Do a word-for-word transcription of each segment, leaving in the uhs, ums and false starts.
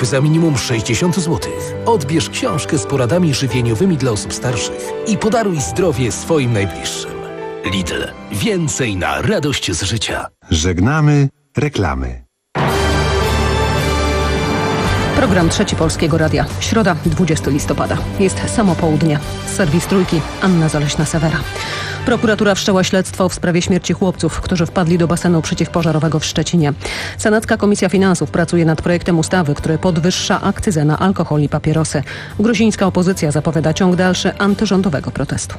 Zakup za minimum sześćdziesiąt złotych. Odbierz książkę z poradami żywieniowymi dla osób starszych i podaruj zdrowie swoim najbliższym. Lidl. Więcej na radość z życia. Żegnamy reklamy. Program Trzeci Polskiego Radia. Środa, dwudziestego listopada. Jest samo południe. Serwis Trójki. Anna Zaleśna-Sewera. Prokuratura wszczęła śledztwo w sprawie śmierci chłopców, którzy wpadli do basenu przeciwpożarowego w Szczecinie. Senacka Komisja Finansów pracuje nad projektem ustawy, który podwyższa akcyzę na alkohol i papierosy. Gruzińska opozycja zapowiada ciąg dalszy antyrządowego protestu.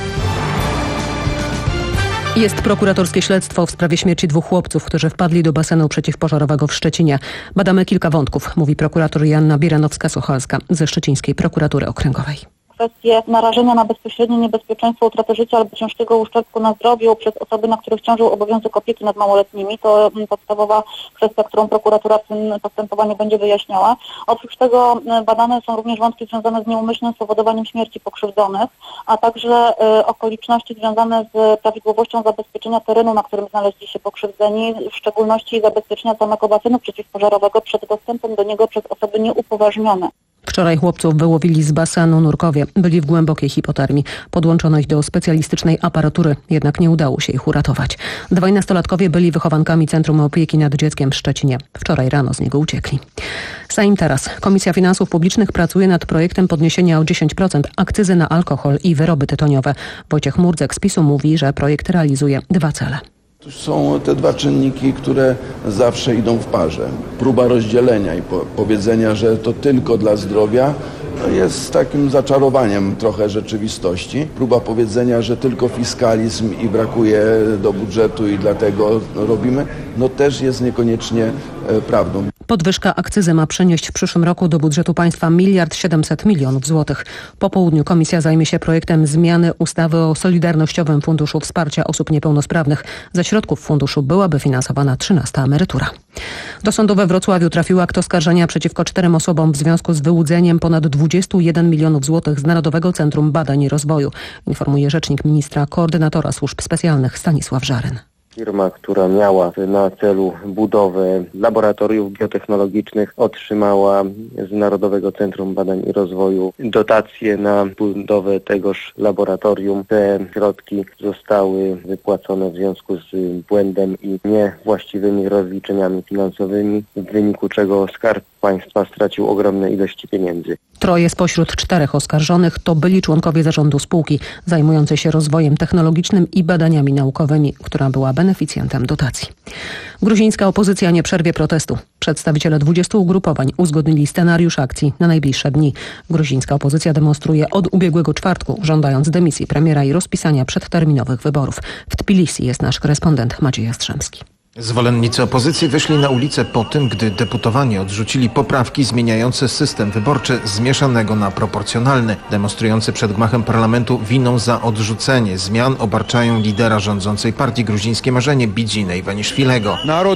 Jest prokuratorskie śledztwo w sprawie śmierci dwóch chłopców, którzy wpadli do basenu przeciwpożarowego w Szczecinie. Badamy kilka wątków, mówi prokurator Joanna Bieranowska-Sochalska ze Szczecińskiej Prokuratury Okręgowej. Kwestie narażenia na bezpośrednie niebezpieczeństwo utraty życia albo ciężkiego uszczerbku na zdrowiu przez osoby, na których ciążył obowiązek opieki nad małoletnimi. To podstawowa kwestia, którą prokuratura w tym postępowaniu będzie wyjaśniała. Oprócz tego badane są również wątki związane z nieumyślnym spowodowaniem śmierci pokrzywdzonych, a także y, okoliczności związane z prawidłowością zabezpieczenia terenu, na którym znaleźli się pokrzywdzeni, w szczególności zabezpieczenia samego basenu przeciwpożarowego przed dostępem do niego przez osoby nieupoważnione. Wczoraj chłopców wyłowili z basenu Nurkowie. Byli w głębokiej hipotermii. Podłączono ich do specjalistycznej aparatury, jednak nie udało się ich uratować. Dwaj nastolatkowie byli wychowankami Centrum Opieki nad Dzieckiem w Szczecinie. Wczoraj rano z niego uciekli. Sejm teraz. Komisja Finansów Publicznych pracuje nad projektem podniesienia o dziesięć procent akcyzy na alkohol i wyroby tytoniowe. Wojciech Murdzek z PiSu mówi, że projekt realizuje dwa cele. To są te dwa czynniki, które zawsze idą w parze. Próba rozdzielenia i po- powiedzenia, że to tylko dla zdrowia, no jest takim zaczarowaniem trochę rzeczywistości. Próba powiedzenia, że tylko fiskalizm i brakuje do budżetu i dlatego robimy, no też jest niekoniecznie e, prawdą. Podwyżka akcyzy ma przynieść w przyszłym roku do budżetu państwa miliard siedemset milionów złotych. Po południu komisja zajmie się projektem zmiany ustawy o Solidarnościowym Funduszu Wsparcia Osób Niepełnosprawnych. Ze środków funduszu byłaby finansowana trzynasta emerytura. Do sądu we Wrocławiu trafił akt oskarżenia przeciwko czterem osobom w związku z wyłudzeniem ponad dwudziestu jeden milionów złotych z Narodowego Centrum Badań i Rozwoju, informuje rzecznik ministra koordynatora służb specjalnych Stanisław Żaryn. Firma, która miała na celu budowę laboratoriów biotechnologicznych, otrzymała z Narodowego Centrum Badań i Rozwoju dotacje na budowę tegoż laboratorium. Te środki zostały wypłacone w związku z błędem i niewłaściwymi rozliczeniami finansowymi, w wyniku czego Skarb Państwa stracił ogromne ilości pieniędzy. Troje spośród czterech oskarżonych to byli członkowie zarządu spółki zajmującej się rozwojem technologicznym i badaniami naukowymi, która była beneficjentem dotacji. Gruzińska opozycja nie przerwie protestu. Przedstawiciele dwudziestu ugrupowań uzgodnili scenariusz akcji na najbliższe dni. Gruzińska opozycja demonstruje od ubiegłego czwartku, żądając dymisji premiera i rozpisania przedterminowych wyborów. W Tbilisi jest nasz korespondent Maciej Jastrzębski. Zwolennicy opozycji wyszli na ulicę po tym, gdy deputowani odrzucili poprawki zmieniające system wyborczy z mieszanego na proporcjonalny. Demonstrujący przed gmachem parlamentu winą za odrzucenie zmian obarczają lidera rządzącej partii Gruzińskie Marzenie Bidzina Iwaniszwilego.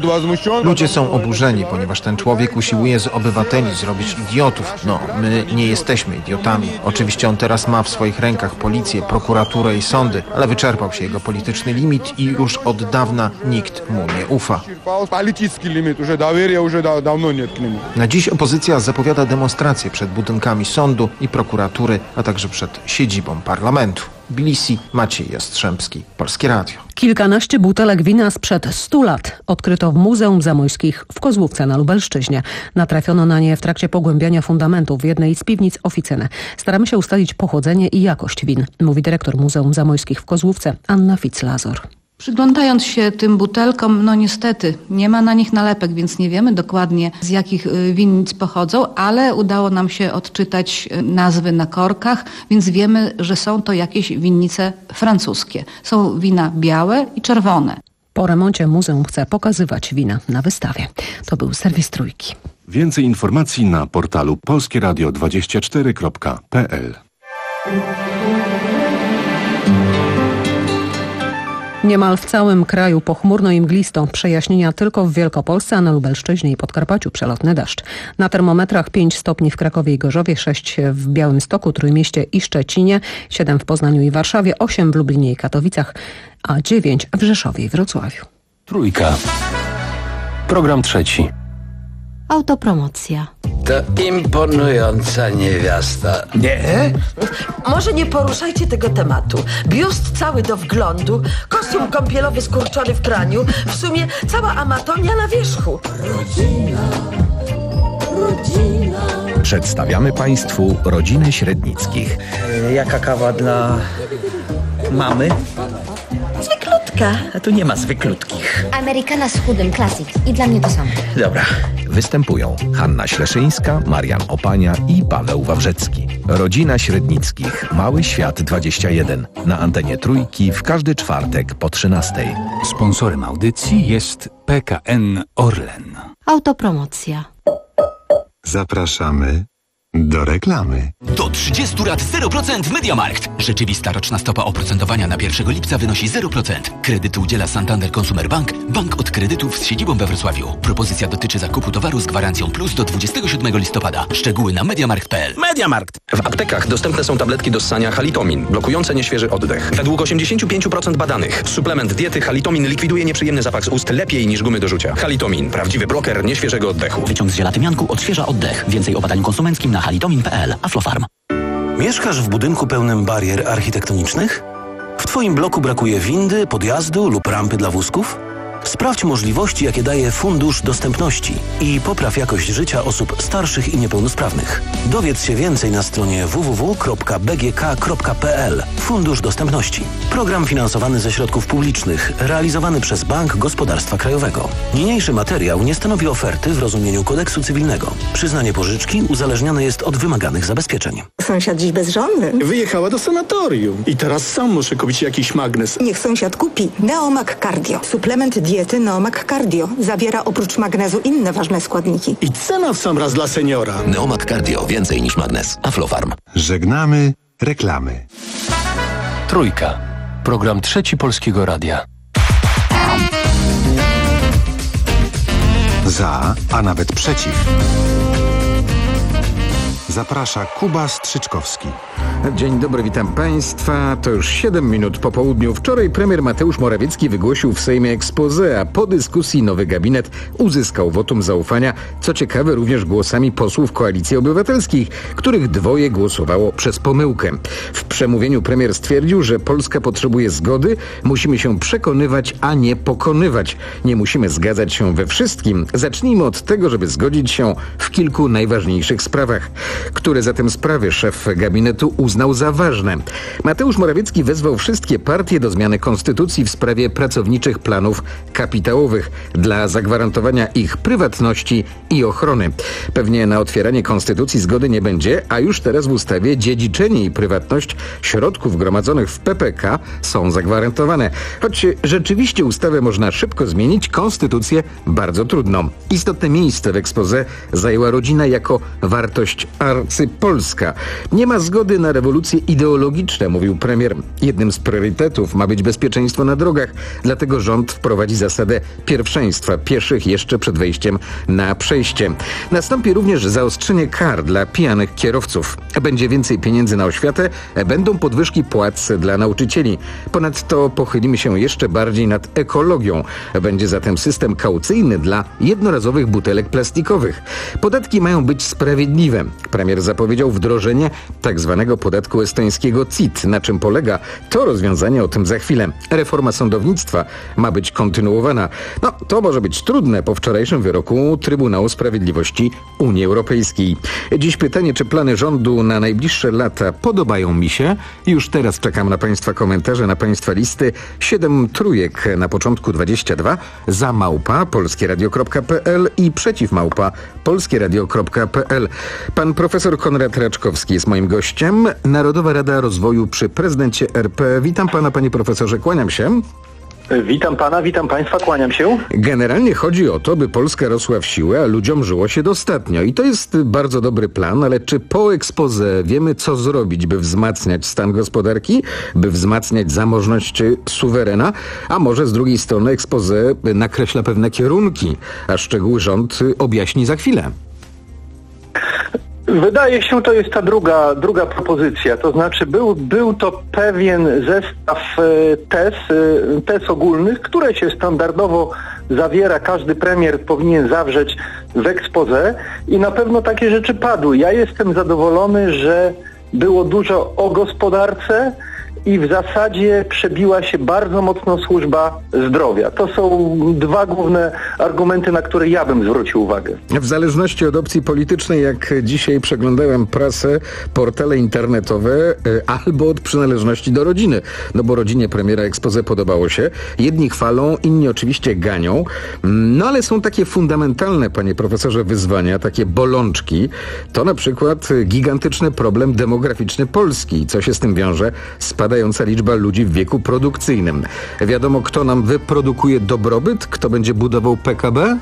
Ludzie są oburzeni, ponieważ ten człowiek usiłuje z obywateli zrobić idiotów. No, my nie jesteśmy idiotami. Oczywiście on teraz ma w swoich rękach policję, prokuraturę i sądy, ale wyczerpał się jego polityczny limit i już od dawna nikt mu nie ufa. Na dziś opozycja zapowiada demonstracje przed budynkami sądu i prokuratury, a także przed siedzibą parlamentu. Tbilisi, Maciej Jastrzębski, Polskie Radio. Kilkanaście butelek wina sprzed stu lat odkryto w Muzeum Zamojskich w Kozłówce na Lubelszczyźnie. Natrafiono na nie w trakcie pogłębiania fundamentów w jednej z piwnic Oficyny. Staramy się ustalić pochodzenie i jakość win, mówi dyrektor Muzeum Zamojskich w Kozłówce Anna Fitz-Lazor. Przyglądając się tym butelkom, no niestety nie ma na nich nalepek, więc nie wiemy dokładnie z jakich winnic pochodzą, ale udało nam się odczytać nazwy na korkach, więc wiemy, że są to jakieś winnice francuskie. Są wina białe i czerwone. Po remoncie muzeum chce pokazywać wina na wystawie. To był serwis Trójki. Więcej informacji na portalu polskie radio dwadzieścia cztery kropka p l. Niemal w całym kraju pochmurno i mglisto. Przejaśnienia tylko w Wielkopolsce, a na Lubelszczyźnie i Podkarpaciu przelotny deszcz. Na termometrach pięć stopni w Krakowie i Gorzowie, sześć w Białymstoku, Trójmieście i Szczecinie, siedem w Poznaniu i Warszawie, osiem w Lublinie i Katowicach, a dziewięć w Rzeszowie i Wrocławiu. Trójka. Program trzeci. Autopromocja. To imponująca niewiasta. Nie? Może nie poruszajcie tego tematu. Biust cały do wglądu, kostium kąpielowy skurczony w praniu, w sumie cała amatonia na wierzchu. Rodzina, rodzina. Przedstawiamy Państwu rodzinę Średnickich. E, jaka kawa dla mamy? Zwyklutka, a tu nie ma zwyklutkich. Amerykana z chudym, klasyk. I dla mnie to samo. Dobra. Występują Hanna Śleszyńska, Marian Opania i Paweł Wawrzecki. Rodzina Średnickich. Mały Świat dwadzieścia jeden. Na antenie Trójki w każdy czwartek po trzynastej. Sponsorem audycji jest P K N Orlen. Autopromocja. Zapraszamy do reklamy. Do trzydziestu lat zero procent w MediaMarkt. Rzeczywista roczna stopa oprocentowania na pierwszego lipca wynosi zero procent. Kredyt udziela Santander Consumer Bank, bank od kredytów z siedzibą we Wrocławiu. Propozycja dotyczy zakupu towaru z gwarancją plus do dwudziestego siódmego listopada. Szczegóły na mediamarkt kropka p l. MediaMarkt. W aptekach dostępne są tabletki do ssania Halitomin, blokujące nieświeży oddech. Według osiemdziesiąt pięć procent badanych suplement diety Halitomin likwiduje nieprzyjemny zapach z ust lepiej niż gumy do rzucia. Halitomin. Prawdziwy bloker nieświeżego oddechu. Wyciąg z żelatymianku odświeża oddech. Więcej o badaniu konsumenckim na halitomin kropka p l. Aflofarm. Mieszkasz w budynku pełnym barier architektonicznych? W Twoim bloku brakuje windy, podjazdu lub rampy dla wózków? Sprawdź możliwości, jakie daje Fundusz Dostępności i popraw jakość życia osób starszych i niepełnosprawnych. Dowiedz się więcej na stronie w w w kropka b g k kropka p l. Fundusz Dostępności. Program finansowany ze środków publicznych, realizowany przez Bank Gospodarstwa Krajowego. Niniejszy materiał nie stanowi oferty w rozumieniu kodeksu cywilnego. Przyznanie pożyczki uzależnione jest od wymaganych zabezpieczeń. Sąsiad dziś bezżonny. Wyjechała do sanatorium i teraz sam muszę kupić jakiś magnes. Niech sąsiad kupi Neomag Cardio. Suplement diety Neomag Cardio. Zawiera oprócz magnezu inne ważne składniki. I cena w sam raz dla seniora. Neomag Cardio. Więcej niż magnes. Aflofarm. Żegnamy reklamy. Trójka. Program Trzeci Polskiego Radia. Za, a nawet przeciw. Zaprasza Kuba Strzyczkowski. Dzień dobry, witam Państwa. To już siedem minut po południu. Wczoraj premier Mateusz Morawiecki wygłosił w Sejmie exposé, a po dyskusji nowy gabinet uzyskał wotum zaufania, co ciekawe również głosami posłów Koalicji Obywatelskiej, których dwoje głosowało przez pomyłkę. W przemówieniu premier stwierdził, że Polska potrzebuje zgody, musimy się przekonywać, a nie pokonywać. Nie musimy zgadzać się we wszystkim. Zacznijmy od tego, żeby zgodzić się w kilku najważniejszych sprawach. Które zatem sprawy szef gabinetu uznał za ważne. Mateusz Morawiecki wezwał wszystkie partie do zmiany konstytucji w sprawie pracowniczych planów kapitałowych dla zagwarantowania ich prywatności i ochrony. Pewnie na otwieranie konstytucji zgody nie będzie, a już teraz w ustawie dziedziczenie i prywatność środków gromadzonych w P P K są zagwarantowane. Choć rzeczywiście ustawę można szybko zmienić, konstytucję bardzo trudno. Istotne miejsce w exposé zajęła rodzina jako wartość arcypolska. Nie ma zgody na rewolucje ideologiczne, mówił premier. Jednym z priorytetów ma być bezpieczeństwo na drogach, dlatego rząd wprowadzi zasadę pierwszeństwa pieszych jeszcze przed wejściem na przejście. Nastąpi również zaostrzenie kar dla pijanych kierowców. Będzie więcej pieniędzy na oświatę, będą podwyżki płac dla nauczycieli. Ponadto pochylimy się jeszcze bardziej nad ekologią. Będzie zatem system kaucyjny dla jednorazowych butelek plastikowych. Podatki mają być sprawiedliwe. Premier zapowiedział wdrożenie tak zwanego podatku estońskiego C I T. Na czym polega to rozwiązanie, o tym za chwilę. Reforma sądownictwa ma być kontynuowana. No, to może być trudne po wczorajszym wyroku Trybunału Sprawiedliwości Unii Europejskiej. Dziś pytanie, czy plany rządu na najbliższe lata podobają mi się? Już teraz czekam na Państwa komentarze, na Państwa listy. Siedem trójek na początku dwadzieścia dwa, za małpa polskieradio kropka p l i przeciw małpa polskieradio kropka p l. Pan profesor Konrad Raczkowski jest moim gościem. Narodowa Rada Rozwoju przy prezydencie R P. Witam pana, panie profesorze, kłaniam się. Witam pana, witam państwa, kłaniam się. Generalnie chodzi o to, by Polska rosła w siłę, a ludziom żyło się dostatnio. I to jest bardzo dobry plan, ale czy po exposé wiemy, co zrobić, by wzmacniać stan gospodarki, by wzmacniać zamożność suwerena, a może z drugiej strony exposé nakreśla pewne kierunki, a szczegóły rząd objaśni za chwilę. Wydaje się, to jest ta druga, druga propozycja, to znaczy był, był to pewien zestaw tez, tez ogólnych, które się standardowo zawiera, każdy premier powinien zawrzeć w exposé i na pewno takie rzeczy padły. Ja jestem zadowolony, że było dużo o gospodarce i w zasadzie przebiła się bardzo mocno służba zdrowia. To są dwa główne argumenty, na które ja bym zwrócił uwagę. W zależności od opcji politycznej, jak dzisiaj przeglądałem prasę, portale internetowe, albo od przynależności do rodziny. No bo rodzinie premiera exposé podobało się. Jedni chwalą, inni oczywiście ganią. No ale są takie fundamentalne, panie profesorze, wyzwania, takie bolączki. To na przykład gigantyczny problem demograficzny Polski. Co się z tym wiąże? Spadająca liczba ludzi w wieku produkcyjnym. Wiadomo, kto nam wyprodukuje dobrobyt? Kto będzie budował P K B?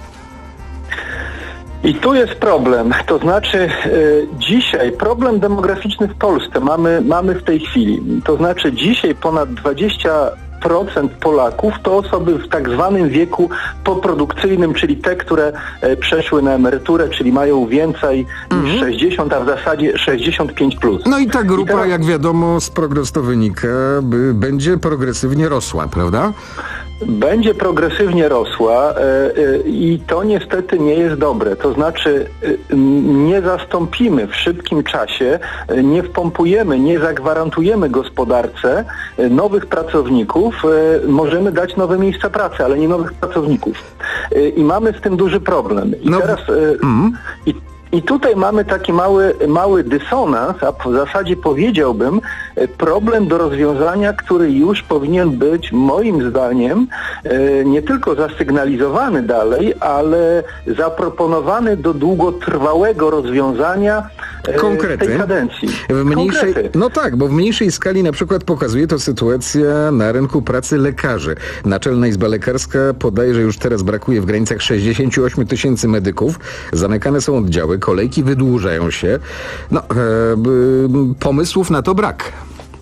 I tu jest problem, to znaczy y, dzisiaj problem demograficzny w Polsce mamy, mamy w tej chwili. To znaczy dzisiaj ponad dwadzieścia procent Polaków to osoby w tak zwanym wieku poprodukcyjnym, czyli te, które e, przeszły na emeryturę, czyli mają więcej mm-hmm. niż sześćdziesiąt, a w zasadzie sześćdziesiąt pięć plus. No i ta grupa, I teraz... jak wiadomo, z prognoz wynika, by, będzie progresywnie rosła, prawda? Będzie progresywnie rosła e, e, i to niestety nie jest dobre. To znaczy e, nie zastąpimy w szybkim czasie, e, nie wpompujemy, nie zagwarantujemy gospodarce e, nowych pracowników. E, możemy dać nowe miejsca pracy, ale nie nowych pracowników. E, I mamy z tym duży problem. I no. teraz... E, mm. i, I tutaj mamy taki mały, mały dysonans, a w zasadzie powiedziałbym problem do rozwiązania, który już powinien być moim zdaniem nie tylko zasygnalizowany dalej, ale zaproponowany do długotrwałego rozwiązania Konkrety. tej kadencji. W mniejszej, no tak, bo w mniejszej skali na przykład pokazuje to sytuacja na rynku pracy lekarzy. Naczelna Izba Lekarska podaje, że już teraz brakuje w granicach sześćdziesiąt osiem tysięcy medyków. Zamykane są oddziały, kolejki wydłużają się. No, e, pomysłów na to brak.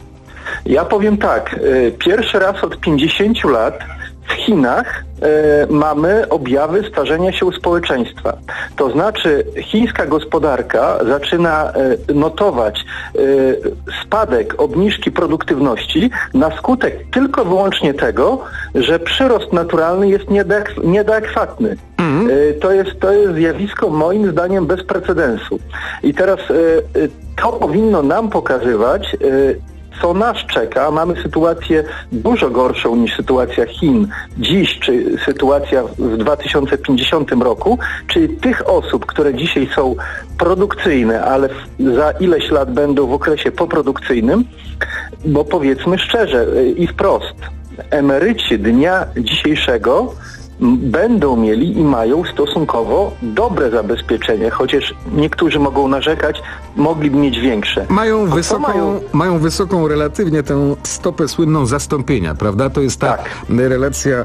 Ja powiem tak, pierwszy raz od pięćdziesięciu lat w Chinach e, mamy objawy starzenia się społeczeństwa. To znaczy chińska gospodarka zaczyna e, notować e, spadek obniżki produktywności na skutek tylko wyłącznie tego, że przyrost naturalny jest nieadekwatny. nieadekwatny. Mm. E, to jest, to jest zjawisko moim zdaniem bez precedensu. I teraz e, to powinno nam pokazywać, e, co nas czeka. Mamy sytuację dużo gorszą niż sytuacja Chin dziś, czy sytuacja w dwa tysiące pięćdziesiątym roku, czyli tych osób, które dzisiaj są produkcyjne, ale za ileś lat będą w okresie poprodukcyjnym, bo powiedzmy szczerze i wprost, emeryci dnia dzisiejszego będą mieli i mają stosunkowo dobre zabezpieczenie, chociaż niektórzy mogą narzekać, mogliby mieć większe. Mają wysoką, mają... mają wysoką relatywnie tę stopę słynną zastąpienia, prawda? To jest ta tak. relacja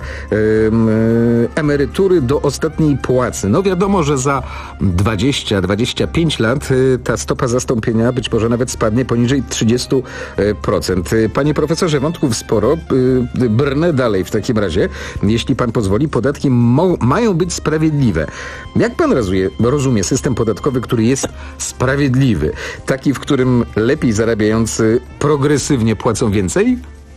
um, emerytury do ostatniej płacy. No wiadomo, że za dwadzieścia do dwudziestu pięciu lat y, ta stopa zastąpienia być może nawet spadnie poniżej trzydziestu procent. Panie profesorze, wątków sporo. Y, brnę dalej w takim razie, jeśli pan pozwoli. Podatki mo- mają być sprawiedliwe. Jak pan rozumie, rozumie system podatkowy, który jest sprawiedliwy? Taki, w którym lepiej zarabiający progresywnie płacą więcej?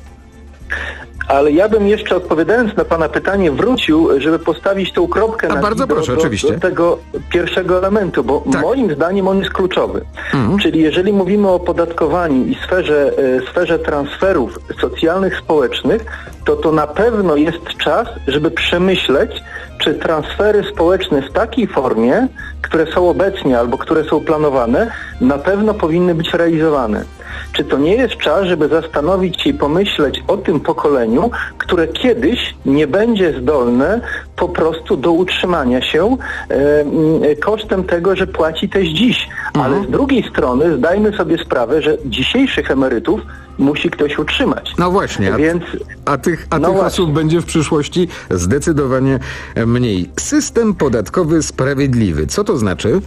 Ale ja bym jeszcze, odpowiadając na pana pytanie, wrócił, żeby postawić tą kropkę A na bardzo do, proszę, do, oczywiście. do tego pierwszego elementu, bo tak. moim zdaniem on jest kluczowy. Mhm. Czyli jeżeli mówimy o opodatkowaniu i sferze, e, sferze transferów socjalnych, społecznych, to to na pewno jest czas, żeby przemyśleć, czy transfery społeczne w takiej formie, które są obecnie albo które są planowane, na pewno powinny być realizowane. Czy to nie jest czas, żeby zastanowić się i pomyśleć o tym pokoleniu, które kiedyś nie będzie zdolne po prostu do utrzymania się e, kosztem tego, że płaci też dziś. Mhm. Ale z drugiej strony zdajmy sobie sprawę, że dzisiejszych emerytów musi ktoś utrzymać. No właśnie, a, Więc, a tych, a no tych właśnie. osób będzie w przyszłości zdecydowanie mniej. System podatkowy sprawiedliwy. Co to znaczy?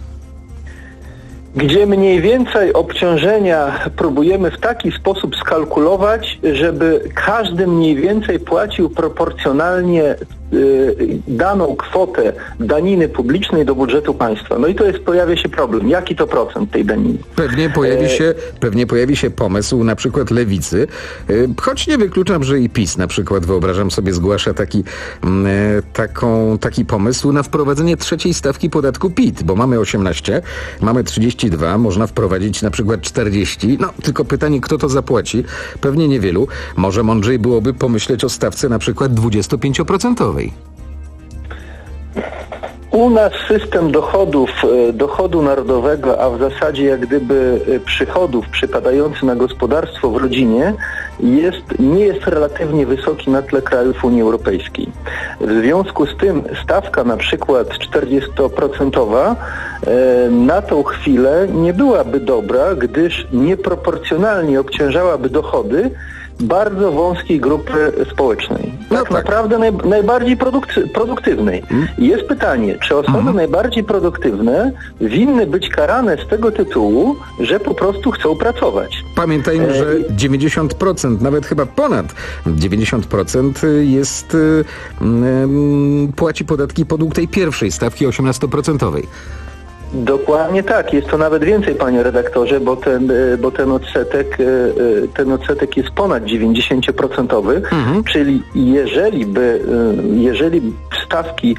Gdzie mniej więcej obciążenia próbujemy w taki sposób skalkulować, żeby każdy mniej więcej płacił proporcjonalnie y, daną kwotę daniny publicznej do budżetu państwa. No i to jest, pojawia się problem. Jaki to procent tej daniny? Pewnie pojawi E... się, pewnie pojawi się pomysł na przykład Lewicy, y, choć nie wykluczam, że i PiS na przykład, wyobrażam sobie, zgłasza taki, y, taką, taki pomysł na wprowadzenie trzeciej stawki podatku P I T, bo mamy osiemnaście, mamy trzydzieści dwa, można wprowadzić na przykład czterdzieści. No, tylko pytanie, kto to zapłaci? Pewnie niewielu. Może mądrzej byłoby pomyśleć o stawce na przykład dwudziestopięcioprocentowej. U nas system dochodów, dochodu narodowego, a w zasadzie jak gdyby przychodów przypadający na gospodarstwo w rodzinie jest, nie jest relatywnie wysoki na tle krajów Unii Europejskiej. W związku z tym stawka na przykład czterdziestoprocentowa e, na tą chwilę nie byłaby dobra, gdyż nieproporcjonalnie obciążałaby dochody bardzo wąskiej grupy społecznej. No tak, tak naprawdę naj, najbardziej produkty, produktywnej. Hmm? Jest pytanie, czy osoby hmm. najbardziej produktywne winny być karane z tego tytułu, że po prostu chcą pracować. Pamiętajmy, e... że dziewięćdziesiąt procent, nawet chyba ponad dziewięćdziesiąt procent jest, y, y, płaci podatki podług tej pierwszej stawki osiemnastoprocentowej. Dokładnie tak. Jest to nawet więcej, panie redaktorze, bo ten, bo ten odsetek, ten odsetek jest ponad dziewięćdziesięcioprocentowy, mhm. czyli jeżeli by, jeżeli stawki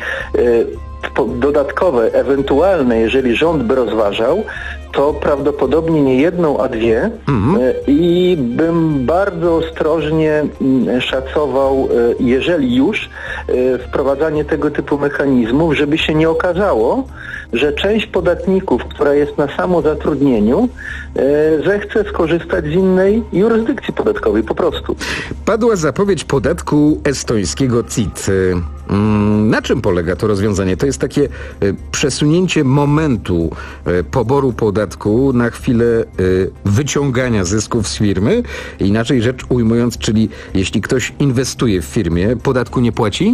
dodatkowe, ewentualne, jeżeli rząd by rozważał, to prawdopodobnie nie jedną, a dwie mhm. i bym bardzo ostrożnie szacował, jeżeli już, wprowadzanie tego typu mechanizmów, żeby się nie okazało, że część podatników, która jest na samozatrudnieniu, zechce skorzystać z innej jurysdykcji podatkowej po prostu. Padła zapowiedź podatku estońskiego C I T. Na czym polega to rozwiązanie? To jest takie przesunięcie momentu poboru podatku na chwilę wyciągania zysków z firmy. Inaczej rzecz ujmując, czyli jeśli ktoś inwestuje w firmie, podatku nie płaci?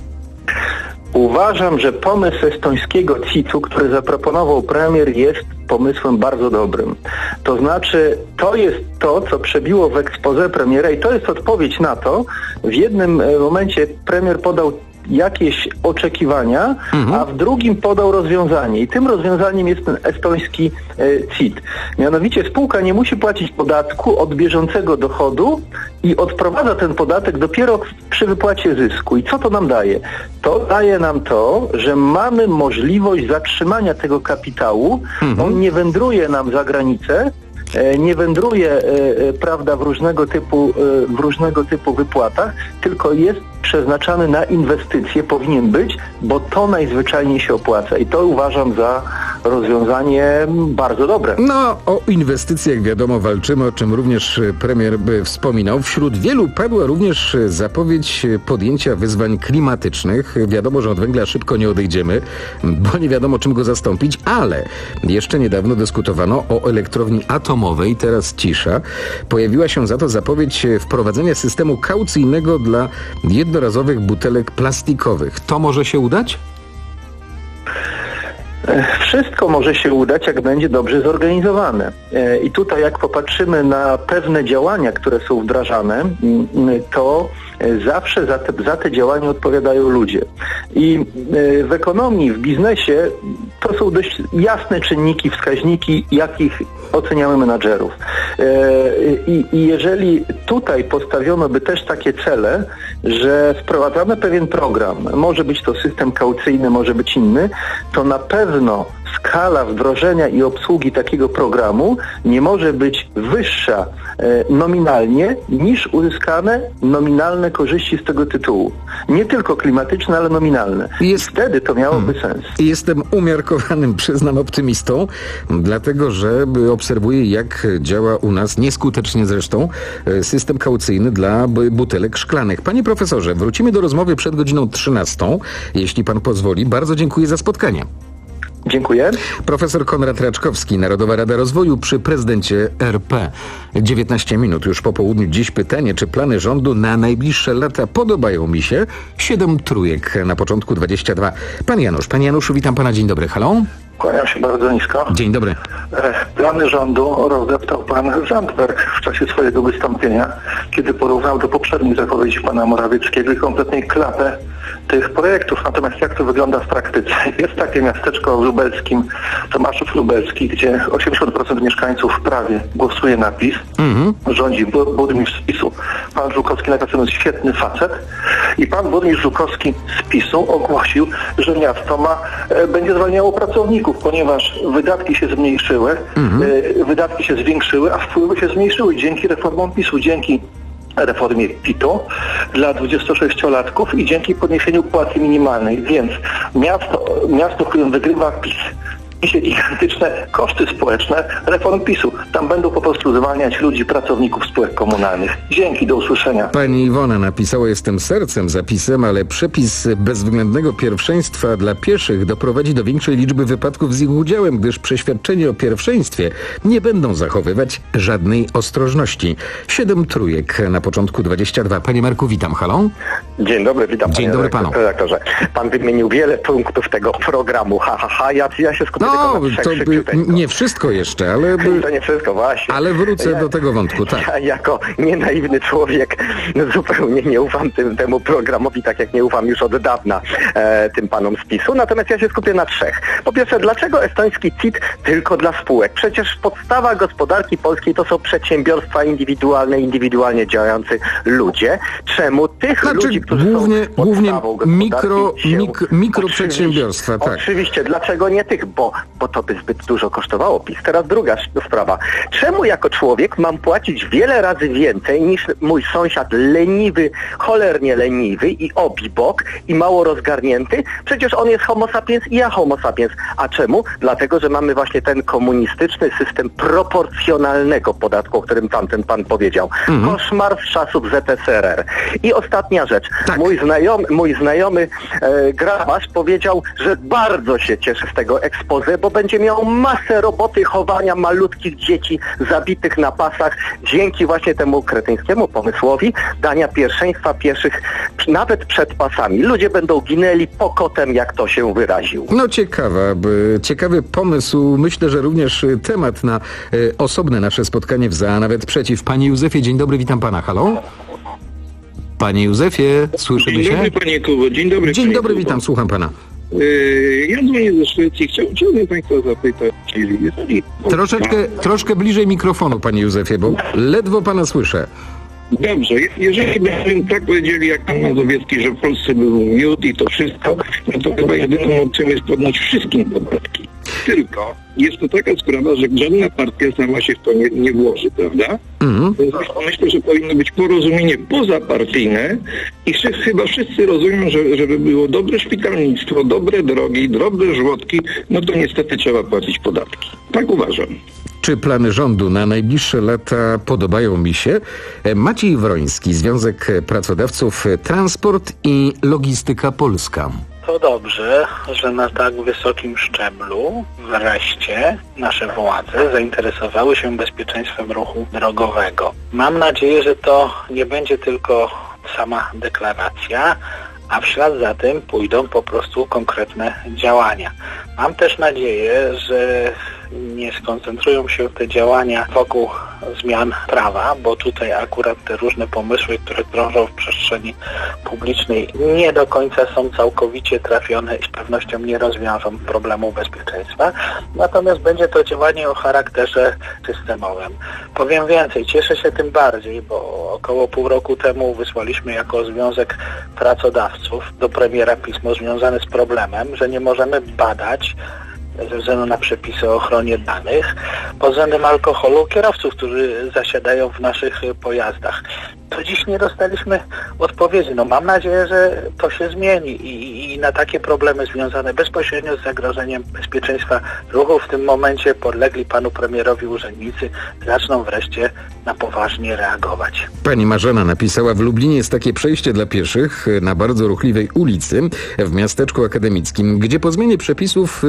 Uważam, że pomysł estońskiego C I T-u, który zaproponował premier, jest pomysłem bardzo dobrym. To znaczy, to jest to, co przebiło w exposé premiera i to jest odpowiedź na to. W jednym momencie premier podał jakieś oczekiwania, mhm. a w drugim podał rozwiązanie. I tym rozwiązaniem jest ten estoński e, C I T. Mianowicie spółka nie musi płacić podatku od bieżącego dochodu i odprowadza ten podatek dopiero przy wypłacie zysku. I co to nam daje? To daje nam to, że mamy możliwość zatrzymania tego kapitału. Mhm. On nie wędruje nam za granicę, nie wędruje, prawda, w różnego typu, w różnego typu wypłatach, tylko jest przeznaczany na inwestycje, powinien być, bo to najzwyczajniej się opłaca i to uważam za rozwiązanie bardzo dobre. No, o inwestycjach wiadomo walczymy, o czym również premier by wspominał. Wśród wielu padła również zapowiedź podjęcia wyzwań klimatycznych. Wiadomo, że od węgla szybko nie odejdziemy, bo nie wiadomo czym go zastąpić, ale jeszcze niedawno dyskutowano o elektrowni atomowej, teraz cisza. Pojawiła się za to zapowiedź wprowadzenia systemu kaucyjnego dla jednorazowych butelek plastikowych. To może się udać? Wszystko może się udać, jak będzie dobrze zorganizowane. I tutaj jak popatrzymy na pewne działania, które są wdrażane, to zawsze za te, za te działania odpowiadają ludzie. I w ekonomii, w biznesie to są dość jasne czynniki, wskaźniki, jakich oceniamy menadżerów. I, I jeżeli tutaj postawiono by też takie cele, że wprowadzamy pewien program, może być to system kaucyjny, może być inny, to na pewno skala wdrożenia i obsługi takiego programu nie może być wyższa e, nominalnie niż uzyskane nominalne korzyści z tego tytułu. Nie tylko klimatyczne, ale nominalne. Jest... Wtedy to miałoby hmm. sens. Jestem umiarkowanym, przyznam, optymistą, dlatego że obserwuję, jak działa u nas, nieskutecznie zresztą, system kaucyjny dla butelek szklanych. Panie profesorze, wrócimy do rozmowy przed godziną trzynastą, jeśli pan pozwoli. Bardzo dziękuję za spotkanie. Dziękuję. Profesor Konrad Raczkowski, Narodowa Rada Rozwoju przy prezydencie R P. dziewiętnaście minut już po południu. Dziś pytanie, czy plany rządu na najbliższe lata podobają mi się? Siedem trójek na początku dwadzieścia dwa. Pan Janusz. Panie Januszu, witam pana. Dzień dobry. Halo? Kłaniam się bardzo nisko. Dzień dobry. Plany rządu rozdeptał pan Zandberg w czasie swojego wystąpienia, kiedy porównał do poprzednich zapowiedzi pana Morawieckiego i kompletnej klapę tych projektów. Natomiast jak to wygląda w praktyce? Jest takie miasteczko w lubelskim, Tomaszów Lubelski, gdzie osiemdziesiąt procent mieszkańców prawie głosuje na PiS. Mhm. Rządzi bur- burmistrz z PiSu. Pan Żukowski, napisany jest świetny facet. I pan burmistrz Żukowski z PiSu ogłosił, że miasto ma, e, będzie zwalniało pracowników, ponieważ wydatki się zmniejszyły, mhm. e, wydatki się zwiększyły, a wpływy się zmniejszyły dzięki reformom PiSu, dzięki reformie pitu dla dwudziestosześciolatków i dzięki podniesieniu płacy minimalnej. Więc miasto, miasto w którym wygrywa PiS, się gigantyczne koszty społeczne reform PiSu. Tam będą po prostu zwalniać ludzi, pracowników spółek komunalnych. Dzięki, do usłyszenia. Pani Iwona napisała: jestem sercem zapisem, ale przepis bezwzględnego pierwszeństwa dla pieszych doprowadzi do większej liczby wypadków z ich udziałem, gdyż przeświadczenie o pierwszeństwie nie będą zachowywać żadnej ostrożności. Siedem trójek na początku dwadzieścia dwa. Panie Marku, witam. Halo? Dzień dobry, witam. Dzień dobry panu. Redaktorze. Pan wymienił wiele punktów tego programu. Ha, ha, ha. Ja, ja się skupię No, to by nie wszystko jeszcze, ale... By... To nie wszystko, właśnie. Ale wrócę ja, do tego wątku, tak. Ja jako nienaiwny człowiek zupełnie nie ufam tym, temu programowi, tak jak nie ufam już od dawna e, tym panom z PiSu. Natomiast ja się skupię na trzech. Po pierwsze, dlaczego estoński C I T tylko dla spółek? Przecież podstawa gospodarki polskiej to są przedsiębiorstwa indywidualne, indywidualnie działający ludzie. Czemu tych znaczy, ludzi, którzy głównie, są głównie mikro, się... mik, mikroprzedsiębiorstwa, tak. Oczywiście. Dlaczego nie tych? Bo bo to by zbyt dużo kosztowało PiS. Teraz druga sprawa. Czemu jako człowiek mam płacić wiele razy więcej niż mój sąsiad leniwy, cholernie leniwy i obibok i mało rozgarnięty? Przecież on jest homo sapiens i ja homo sapiens. A czemu? Dlatego, że mamy właśnie ten komunistyczny system proporcjonalnego podatku, o którym tamten pan powiedział. Mhm. Koszmar z czasów Z S R R. I ostatnia rzecz. Tak. Mój znajomy, mój znajomy e, grabarz powiedział, że bardzo się cieszy z tego ekspozy, bo będzie miał masę roboty chowania malutkich dzieci zabitych na pasach dzięki właśnie temu kretyńskiemu pomysłowi dania pierwszeństwa pieszych nawet przed pasami. Ludzie będą ginęli pokotem, jak to się wyraził. No ciekawa, ciekawy pomysł. Myślę, że również temat na y, osobne nasze spotkanie w za, a nawet przeciw. Panie Józefie, dzień dobry, witam pana. Halo? Panie Józefie, słyszymy się? Dzień dobry, panie Kubo. Dzień dobry, Dzień panie dobry, Kubo. witam, słucham pana. Yy, ja dzwonię ze Szwecji. Chciałbym, chciałbym państwa zapytać, jeżeli... Troszeczkę, troszkę bliżej mikrofonu, panie Józefie, bo ledwo pana słyszę. Dobrze, jeżeli byśmy tak powiedzieli jak pan Mazowiecki, że w Polsce był miód i to wszystko, no to chyba jedyną opcją jest podnieść wszystkim podatki. Tylko jest to taka sprawa, że żadna partia sama się w to nie, nie włoży, prawda? Mhm. Więc myślę, że powinno być porozumienie pozapartyjne i wszyscy, chyba wszyscy rozumieją, że żeby było dobre szpitalnictwo, dobre drogi, dobre żłobki, no to niestety trzeba płacić podatki. Tak uważam. Czy plany rządu na najbliższe lata podobają mi się? Maciej Wroński, Związek Pracodawców Transport i Logistyka Polska. To dobrze, że na tak wysokim szczeblu wreszcie nasze władze zainteresowały się bezpieczeństwem ruchu drogowego. Mam nadzieję, że to nie będzie tylko sama deklaracja, a w ślad za tym pójdą po prostu konkretne działania. Mam też nadzieję, że nie skoncentrują się te działania wokół zmian prawa, bo tutaj akurat te różne pomysły, które krążą w przestrzeni publicznej, nie do końca są całkowicie trafione i z pewnością nie rozwiążą problemu bezpieczeństwa. Natomiast będzie to działanie o charakterze systemowym. Powiem więcej, cieszę się tym bardziej, bo około pół roku temu wysłaliśmy jako Związek Pracodawców do premiera pismo związane z problemem, że nie możemy badać ze względu na przepisy o ochronie danych pod względem alkoholu kierowców, którzy zasiadają w naszych pojazdach. Do dziś nie dostaliśmy odpowiedzi. No mam nadzieję, że to się zmieni i, i na takie problemy związane bezpośrednio z zagrożeniem bezpieczeństwa ruchu w tym momencie podlegli panu premierowi urzędnicy zaczną wreszcie na poważnie reagować. Pani Marzena napisała: w Lublinie jest takie przejście dla pieszych na bardzo ruchliwej ulicy w miasteczku akademickim, gdzie po zmianie przepisów y,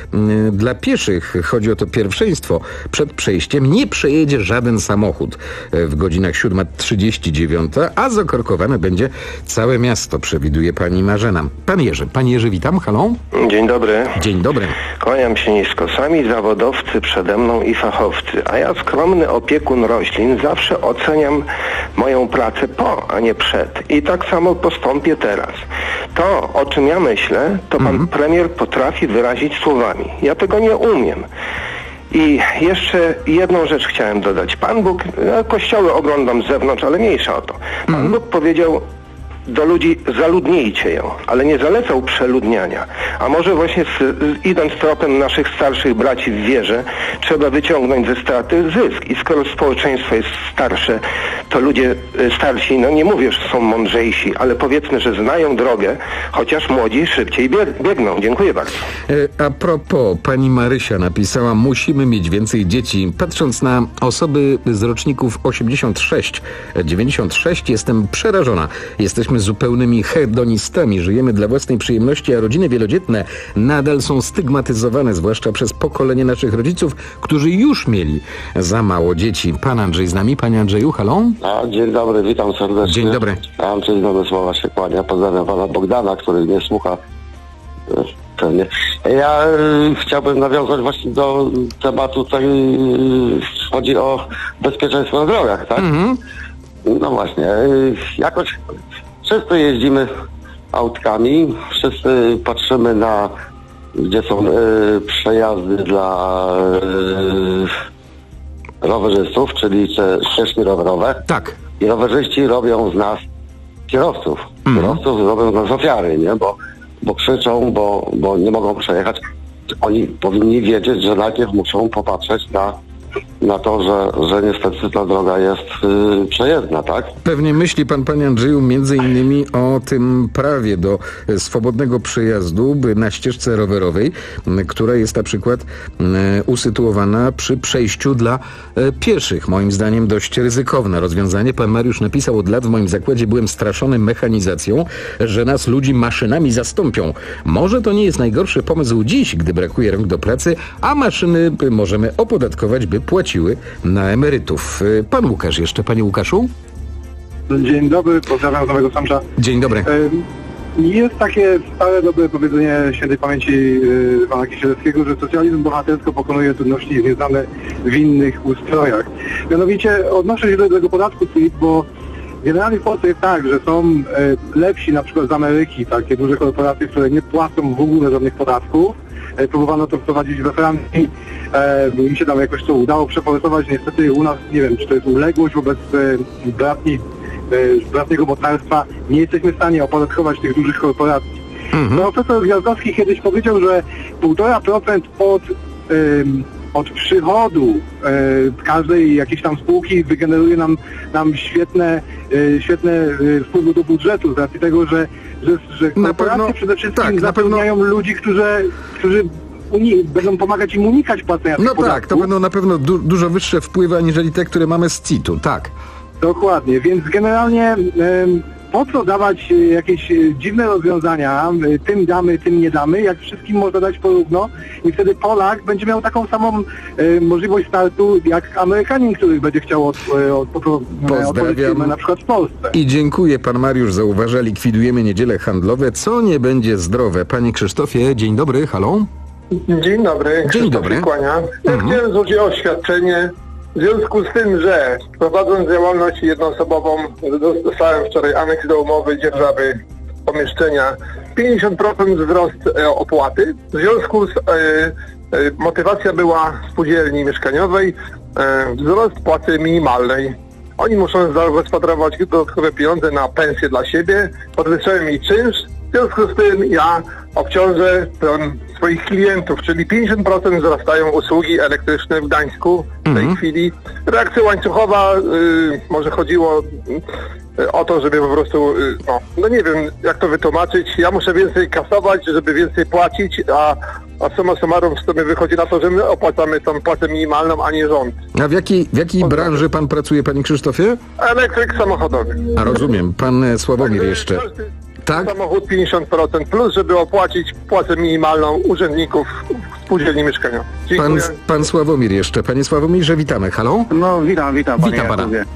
y, dla pieszych, chodzi o to pierwszeństwo, przed przejściem nie przejedzie żaden samochód. W godzinach siódma trzydzieści trzydzieści dziewiąta, a zakorkowane będzie całe miasto, przewiduje pani Marzena. Pan Jerzy. Pan Jerzy, witam. Halo? Dzień dobry. Dzień dobry. Kłaniam się nisko. Sami zawodowcy przede mną i fachowcy, a ja skromny opiekun roślin zawsze oceniam moją pracę po, a nie przed. I tak samo postąpię teraz. To, o czym ja myślę, to pan mm. premier potrafi wyrazić słowami. Ja tego nie umiem. I jeszcze jedną rzecz chciałem dodać. Pan Bóg, ja kościoły oglądam z zewnątrz, ale mniejsza o to. Pan mm. Bóg powiedział do ludzi, zaludnijcie ją, ale nie zalecał przeludniania. A może właśnie z, z, idąc tropem naszych starszych braci w wierze, trzeba wyciągnąć ze straty zysk. I skoro społeczeństwo jest starsze, to ludzie y, starsi, no nie mówię, że są mądrzejsi, ale powiedzmy, że znają drogę, chociaż młodzi szybciej bieg- biegną. Dziękuję bardzo. E, a propos, pani Marysia napisała, musimy mieć więcej dzieci. Patrząc na osoby z roczników osiemdziesiąt sześć, dziewięćdziesiąt sześć, jestem przerażona. Jesteśmy zupełnymi hedonistami. Żyjemy dla własnej przyjemności, a rodziny wielodzietne nadal są stygmatyzowane, zwłaszcza przez pokolenie naszych rodziców, którzy już mieli za mało dzieci. Pan Andrzej z nami. Panie Andrzeju, halo? A, dzień dobry, witam serdecznie. Dzień dobry. Andrzej z Nomysłowa się kłania. Pozdrawiam pana Bogdana, który mnie słucha. Pewnie. Ja y, chciałbym nawiązać właśnie do tematu, tutaj y, chodzi o bezpieczeństwo na drogach, tak? Mm-hmm. No właśnie, y, jakoś wszyscy jeździmy autkami, wszyscy patrzymy na, gdzie są y, przejazdy dla y, rowerzystów, czyli te ścieżki rowerowe. Tak. I rowerzyści robią z nas kierowców. Mm. Kierowców robią z nas ofiary, nie? Bo, bo krzyczą, bo, bo nie mogą przejechać. Oni powinni wiedzieć, że najpierw muszą popatrzeć na na to, że, że niestety ta droga jest yy, przejezdna, tak? Pewnie myśli pan, panie Andrzeju, między innymi o tym prawie do swobodnego przejazdu na ścieżce rowerowej, która jest na przykład yy, usytuowana przy przejściu dla yy, pieszych. Moim zdaniem dość ryzykowne rozwiązanie. Pan Mariusz napisał, od lat w moim zakładzie byłem straszony mechanizacją, że nas ludzi maszynami zastąpią. Może to nie jest najgorszy pomysł dziś, gdy brakuje rąk do pracy, a maszyny możemy opodatkować, by płaciły na emerytów. Pan Łukasz jeszcze. Panie Łukaszu? Dzień dobry, pozdrawiam z Nowego Sącza. Dzień dobry. Jest takie stare, dobre powiedzenie świętej pamięci pana Kisielewskiego, że socjalizm bohatersko pokonuje trudności związane w innych ustrojach. Mianowicie odnoszę się do tego podatku C I T, bo generalnie w Polsce jest tak, że są lepsi na przykład z Ameryki, takie duże korporacje, które nie płacą w ogóle żadnych podatków. Próbowano to wprowadzić we Francji, e, mi się tam jakoś to udało przeforsować. Niestety u nas, nie wiem, czy to jest uległość wobec e, bratni, e, bratniego mocarstwa, nie jesteśmy w stanie opodatkować tych dużych korporacji. Mhm. Profesor Gwiazdowski kiedyś powiedział, że półtora procent od, e, od przychodu e, każdej jakiejś tam spółki wygeneruje nam, nam świetne, e, świetne e, wpływy do budżetu, z racji tego, że że, że korporacje pewno, przede wszystkim tak, zapełniają pewno... ludzi, którzy, którzy uni- będą pomagać im unikać płacenia tych No podatków. tak, to będą na pewno du- dużo wyższe wpływy, aniżeli te, które mamy z C I T-u, tak. Dokładnie, więc generalnie ym, po co dawać jakieś dziwne rozwiązania, tym damy, tym nie damy, jak wszystkim można dać porówno i wtedy Polak będzie miał taką samą y, możliwość startu jak Amerykanin, który będzie chciał od, od, od, otworzyć firmę na przykład w Polsce. I dziękuję, pan Mariusz zauważa, likwidujemy niedziele handlowe, co nie będzie zdrowe. Panie Krzysztofie, dzień dobry, halo? Dzień dobry, dzień dobry. Kłania. Ja mhm. chciałem złożyć oświadczenie. W związku z tym, że prowadząc działalność jednoosobową, dostałem wczoraj aneks do umowy dzierżawy pomieszczenia, pięćdziesiąt procent wzrost e, opłaty. W związku z e, e, motywacja była spółdzielni mieszkaniowej, e, wzrost płacy minimalnej. Oni muszą zagospodarować dodatkowe pieniądze na pensję dla siebie, podwyższają mi czynsz. W związku z tym ja obciążę um, swoich klientów, czyli pięćdziesiąt procent wzrastają usługi elektryczne w Gdańsku w tej mm-hmm. chwili. Reakcja łańcuchowa, y, może chodziło y, o to, żeby po prostu, y, no, no nie wiem jak to wytłumaczyć, ja muszę więcej kasować, żeby więcej płacić, a, a summa summarum w sumie wychodzi na to, że my opłacamy tą płacę minimalną, a nie rząd. A w jakiej, w jakiej branży pan pracuje, panie Krzysztofie? Elektryk samochodowy. A rozumiem, pan Sławomir jeszcze. Tak? Samochód pięćdziesiąt procent plus, żeby opłacić płacę minimalną urzędników spółdzielni mieszkaniowej. Pan, pan Sławomir jeszcze. Panie Sławomirze, witamy. Halo? No witam, witam. Witam pana.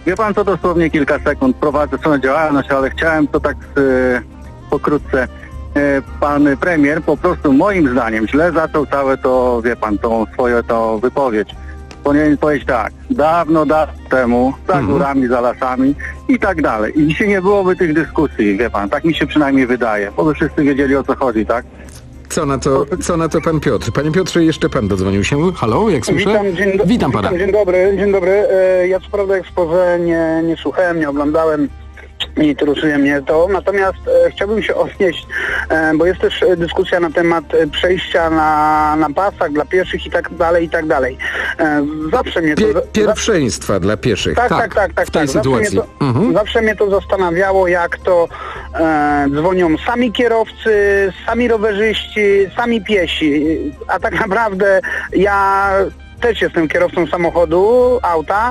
Wie pan co, dosłownie kilka sekund. Prowadzę swoją działalność, ale chciałem to tak e, pokrótce. E, pan premier po prostu moim zdaniem źle zaczął całe to, wie pan, tą swoją to wypowiedź. Powinien powiedzieć tak, dawno, dawno temu, za Mhm. górami, za lasami i tak dalej. I dzisiaj nie byłoby tych dyskusji, wie pan, tak mi się przynajmniej wydaje, bo by wszyscy wiedzieli, o co chodzi, tak? Co na to, co na to pan Piotr? Panie Piotrze, jeszcze pan dodzwonił się. Halo, jak słyszę? Witam, dzień, do... Witam pana. Witam, dzień dobry, dzień dobry. E, ja co prawda exposé nie, nie słuchałem, nie oglądałem, nie interesuje mnie to, natomiast e, chciałbym się odnieść, e, bo jest też e, dyskusja na temat e, przejścia na, na pasach dla pieszych i tak dalej, i tak dalej. E, zawsze mnie to... Pie, pierwszeństwa za... dla pieszych. Tak, tak, tak, tak. W tej tak. Zawsze sytuacji. Mnie to, mhm. Zawsze mnie to zastanawiało, jak to e, dzwonią sami kierowcy, sami rowerzyści, sami piesi, a tak naprawdę ja... Też jestem kierowcą samochodu, auta,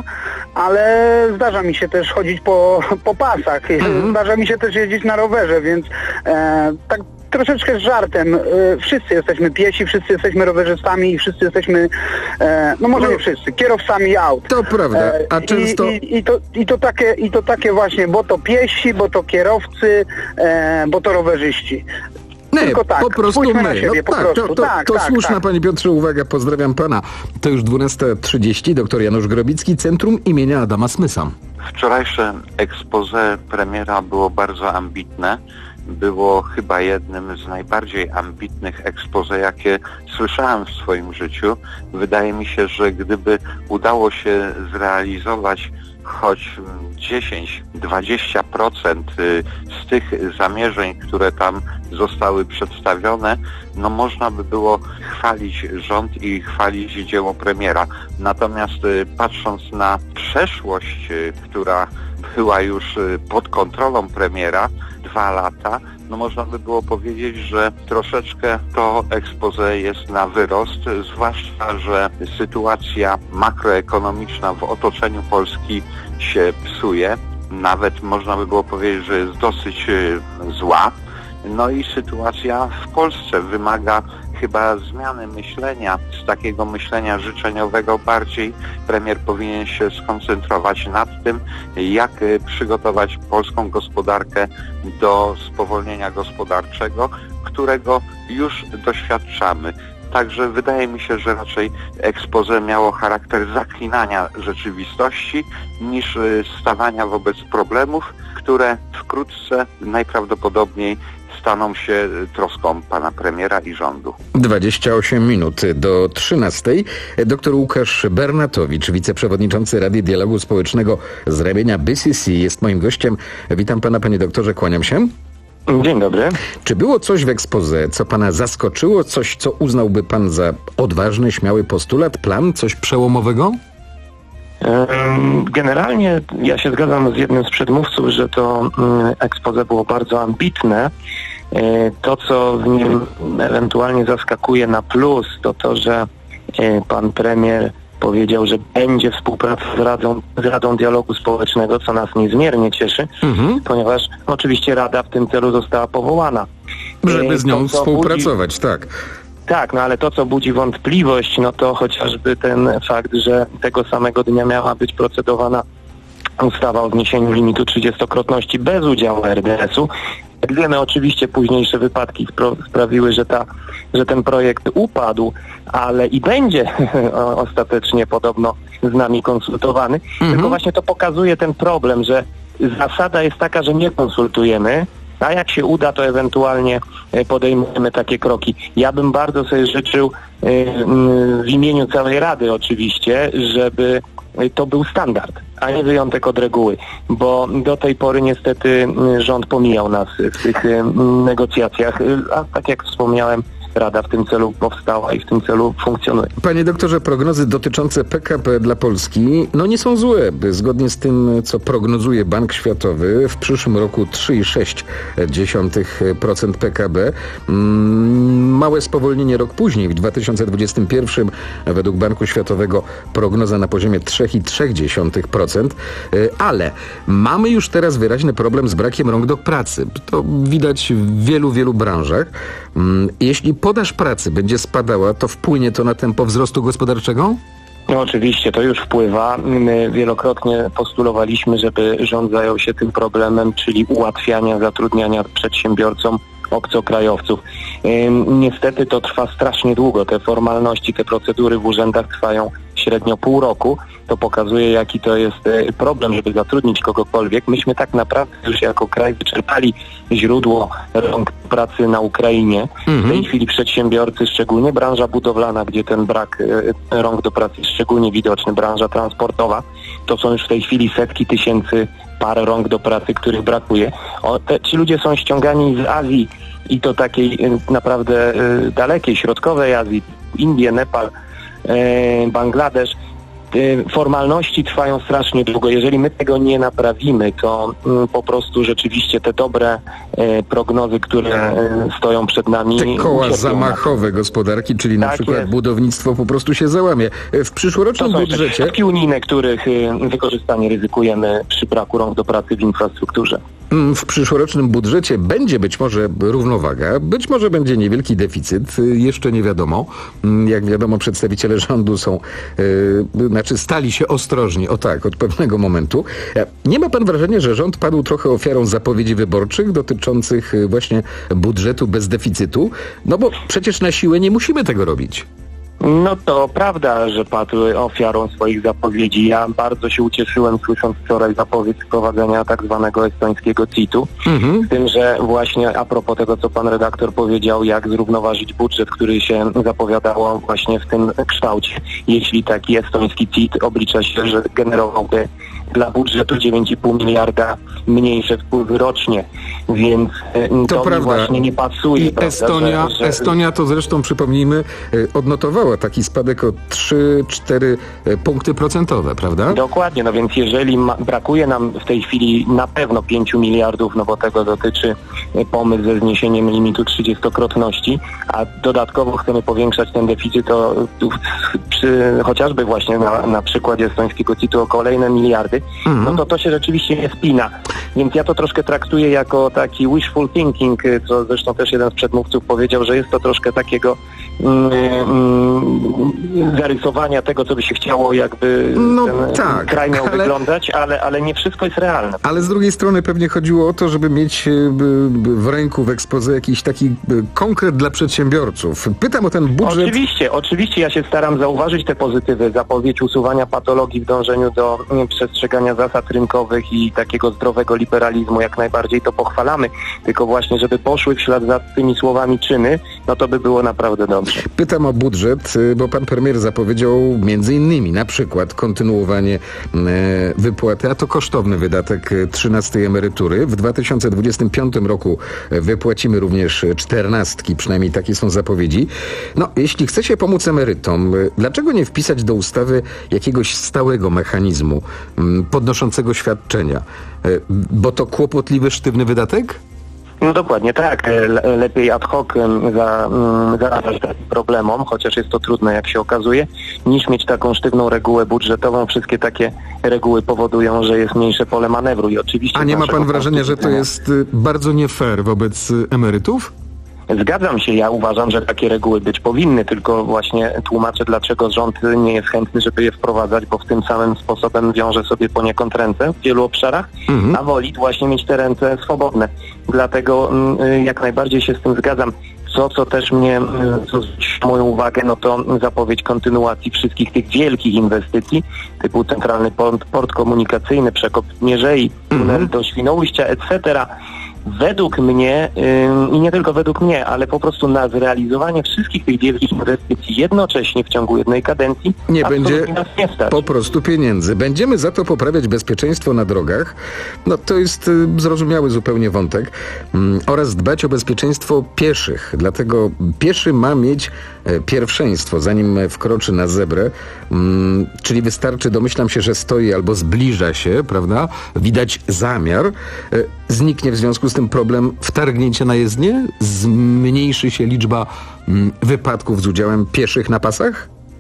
ale zdarza mi się też chodzić po, po pasach. Mhm. Zdarza mi się też jeździć na rowerze, więc e, tak troszeczkę z żartem. E, wszyscy jesteśmy piesi, wszyscy jesteśmy rowerzystami i wszyscy jesteśmy, e, no może nie wszyscy, kierowcami aut. To prawda, a często... I, i, i, to, i, to takie, I to takie właśnie, bo to piesi, bo to kierowcy, e, bo to rowerzyści. Nie, Tylko tak, po prostu spójrzmy my. na siebie, no, po tak, prostu. To, to, tak, to tak, słuszna, tak. panie Piotrze, uwaga, pozdrawiam pana. To już dwunasta trzydzieści, doktor Janusz Grobicki, Centrum imienia Adama Smysa. Wczorajsze expose premiera było bardzo ambitne. Było chyba jednym z najbardziej ambitnych expose, jakie słyszałem w swoim życiu. Wydaje mi się, że gdyby udało się zrealizować choć dziesięć do dwudziestu procent z tych zamierzeń, które tam zostały przedstawione, no można by było chwalić rząd i chwalić dzieło premiera. Natomiast patrząc na przeszłość, która była już pod kontrolą premiera, dwa lata, no można by było powiedzieć, że troszeczkę to expose jest na wyrost, zwłaszcza, że sytuacja makroekonomiczna w otoczeniu Polski się psuje. Nawet można by było powiedzieć, że jest dosyć zła. No i sytuacja w Polsce wymaga chyba zmiany myślenia, z takiego myślenia życzeniowego bardziej premier powinien się skoncentrować nad tym, jak przygotować polską gospodarkę do spowolnienia gospodarczego, którego już doświadczamy. Także wydaje mi się, że raczej expose miało charakter zaklinania rzeczywistości niż stawania wobec problemów, które wkrótce najprawdopodobniej staną się troską pana premiera i rządu. dwadzieścia osiem minut do trzynastej. Doktor Łukasz Bernatowicz, wiceprzewodniczący Rady Dialogu Społecznego z ramienia B C C, jest moim gościem. Witam pana, panie doktorze, kłaniam się. Dzień dobry. Czy było coś w exposé, co pana zaskoczyło? Coś, co uznałby pan za odważny, śmiały postulat, plan, coś przełomowego? Generalnie ja się zgadzam z jednym z przedmówców, że to exposé było bardzo ambitne. To, co w nim ewentualnie zaskakuje na plus, to to, że pan premier powiedział, że będzie współpraca z Radą, z Radą Dialogu Społecznego, co nas niezmiernie cieszy, mhm. ponieważ oczywiście Rada w tym celu została powołana. Żeby z nią to, współpracować, budzi... tak. Tak, no ale to, co budzi wątpliwość, no to chociażby ten fakt, że tego samego dnia miała być procedowana ustawa o zniesieniu limitu trzydziestokrotności bez udziału R D S-u. Jak wiemy, oczywiście późniejsze wypadki spro- sprawiły, że, ta, że ten projekt upadł, ale i będzie ostatecznie podobno z nami konsultowany. Mhm. Tylko właśnie to pokazuje ten problem, że zasada jest taka, że nie konsultujemy, a jak się uda, to ewentualnie podejmujemy takie kroki. Ja bym bardzo sobie życzył w imieniu całej Rady oczywiście, żeby to był standard, a nie wyjątek od reguły, bo do tej pory niestety rząd pomijał nas w tych negocjacjach, a tak jak wspomniałem, Rada w tym celu powstała i w tym celu funkcjonuje. Panie doktorze, prognozy dotyczące P K B dla Polski no nie są złe. Zgodnie z tym, co prognozuje Bank Światowy, w przyszłym roku trzy przecinek sześć procent P K B. Małe spowolnienie rok później, w dwa tysiące dwudziestym pierwszym, według Banku Światowego prognoza na poziomie trzy przecinek trzy procent. Ale mamy już teraz wyraźny problem z brakiem rąk do pracy. To widać w wielu, wielu branżach. Jeśli podaż pracy będzie spadała, to wpłynie to na tempo wzrostu gospodarczego? No oczywiście, to już wpływa. My wielokrotnie postulowaliśmy, żeby rząd zajął się tym problemem, czyli ułatwiania zatrudniania przedsiębiorcom obcokrajowców. Niestety to trwa strasznie długo. Te formalności, te procedury w urzędach trwają średnio pół roku. To pokazuje, jaki to jest problem, żeby zatrudnić kogokolwiek. Myśmy tak naprawdę już jako kraj wyczerpali źródło rąk pracy na Ukrainie. Mhm. W tej chwili przedsiębiorcy, szczególnie branża budowlana, gdzie ten brak rąk do pracy jest szczególnie widoczny, branża transportowa, to są już w tej chwili setki tysięcy par rąk do pracy, których brakuje. O, te, ci ludzie są ściągani z Azji i to takiej naprawdę y, dalekiej, środkowej Azji, Indie, Nepal, y, Bangladesz. Formalności trwają strasznie długo. Jeżeli my tego nie naprawimy, to y, po prostu rzeczywiście te dobre y, prognozy, które y, stoją przed nami... Te koła zamachowe gospodarki, czyli na tak przykład jest. budownictwo po prostu się załamie. W przyszłorocznym to są budżecie... środki unijne, których y, wykorzystanie ryzykujemy przy braku rąk do pracy w infrastrukturze. W przyszłorocznym budżecie będzie być może równowaga, być może będzie niewielki deficyt, jeszcze nie wiadomo. Jak wiadomo, przedstawiciele rządu są, yy, znaczy stali się ostrożni, o tak, od pewnego momentu. Nie ma pan wrażenia, że rząd padł trochę ofiarą zapowiedzi wyborczych dotyczących właśnie budżetu bez deficytu? No bo przecież na siłę nie musimy tego robić. No to prawda, że padł ofiarą swoich zapowiedzi. Ja bardzo się ucieszyłem, słysząc wczoraj zapowiedź wprowadzenia tak zwanego estońskiego C I T-u. Mhm. Z tym, że właśnie a propos tego, co pan redaktor powiedział, jak zrównoważyć budżet, który się zapowiadało właśnie w tym kształcie. Jeśli taki estoński C I T oblicza się, że generowałby dla budżetu dziewięć i pół miliarda mniejsze wpływy rocznie, więc to, to mi właśnie nie pasuje. I prawda, Estonia, że, że... Estonia to zresztą, przypomnijmy, odnotowała taki spadek o trzy cztery punkty procentowe, prawda? Dokładnie, no więc jeżeli ma, brakuje nam w tej chwili na pewno pięciu miliardów, no bo tego dotyczy pomysł ze zniesieniem limitu trzydziestokrotności, a dodatkowo chcemy powiększać ten deficyt to przy, chociażby właśnie na, na przykładzie estońskiego C I T-u o kolejne miliardy, mhm. no to to się rzeczywiście nie spina. Więc ja to troszkę traktuję jako taki wishful thinking, co zresztą też jeden z przedmówców powiedział, że jest to troszkę takiego mm, mm, zarysowania tego, co by się chciało, jakby no, ten tak, kraj miał ale... wyglądać, ale, ale nie wszystko jest realne. Ale z drugiej strony pewnie chodziło o to, żeby mieć w ręku w exposé jakiś taki konkret dla przedsiębiorców. Pytam o ten budżet. Oczywiście, oczywiście ja się staram zauważyć te pozytywy, zapowiedź usuwania patologii w dążeniu do nie, przestrzegania zasad rynkowych i takiego zdrowego liberalizmu, jak najbardziej to pochwalamy, tylko właśnie, żeby poszły w ślad za tymi słowami czyny, no to by było naprawdę dobrze. Pytam o budżet, bo pan premier zapowiedział między innymi na przykład kontynuowanie e, wypłaty, a to kosztowny wydatek trzynastej emerytury. W dwa tysiące dwudziestym piątym roku wypłacimy również czternastki, przynajmniej takie są zapowiedzi. No, jeśli chce się pomóc emerytom, dlaczego nie wpisać do ustawy jakiegoś stałego mechanizmu m, podnoszącego świadczenia? E, bo to kłopotliwy, sztywny wydatek? No dokładnie tak. Le- lepiej ad hoc za, zarażać takim problemom, chociaż jest to trudne, jak się okazuje, niż mieć taką sztywną regułę budżetową. Wszystkie takie reguły powodują, że jest mniejsze pole manewru i oczywiście... A nie ma pan wrażenia, że to jest bardzo nie fair wobec emerytów? Zgadzam się, ja uważam, że takie reguły być powinny, tylko właśnie tłumaczę, dlaczego rząd nie jest chętny, żeby je wprowadzać, bo w tym samym sposobem wiąże sobie poniekąd ręce w wielu obszarach, mhm. a woli właśnie mieć te ręce swobodne. Dlatego jak najbardziej się z tym zgadzam. Co, co też mnie, co zwróciło moją uwagę, no to zapowiedź kontynuacji wszystkich tych wielkich inwestycji, typu centralny port, port komunikacyjny, przekop Mierzei, tunel mhm. do Świnoujścia, et cetera. Według mnie, yy, i nie tylko według mnie, ale po prostu na zrealizowanie wszystkich tych wielkich inwestycji jednocześnie w ciągu jednej kadencji nie będzie nas nie stać. Po prostu pieniędzy. Będziemy za to poprawiać bezpieczeństwo na drogach, no to jest y, zrozumiały zupełnie wątek, y, oraz dbać o bezpieczeństwo pieszych. Dlatego pieszy ma mieć y, pierwszeństwo, zanim wkroczy na zebrę, y, czyli wystarczy, domyślam się, że stoi albo zbliża się, prawda? Widać zamiar, y, zniknie w związku z tym problem wtargnięcia na jezdnię? Zmniejszy się liczba mm, wypadków z udziałem pieszych na pasach?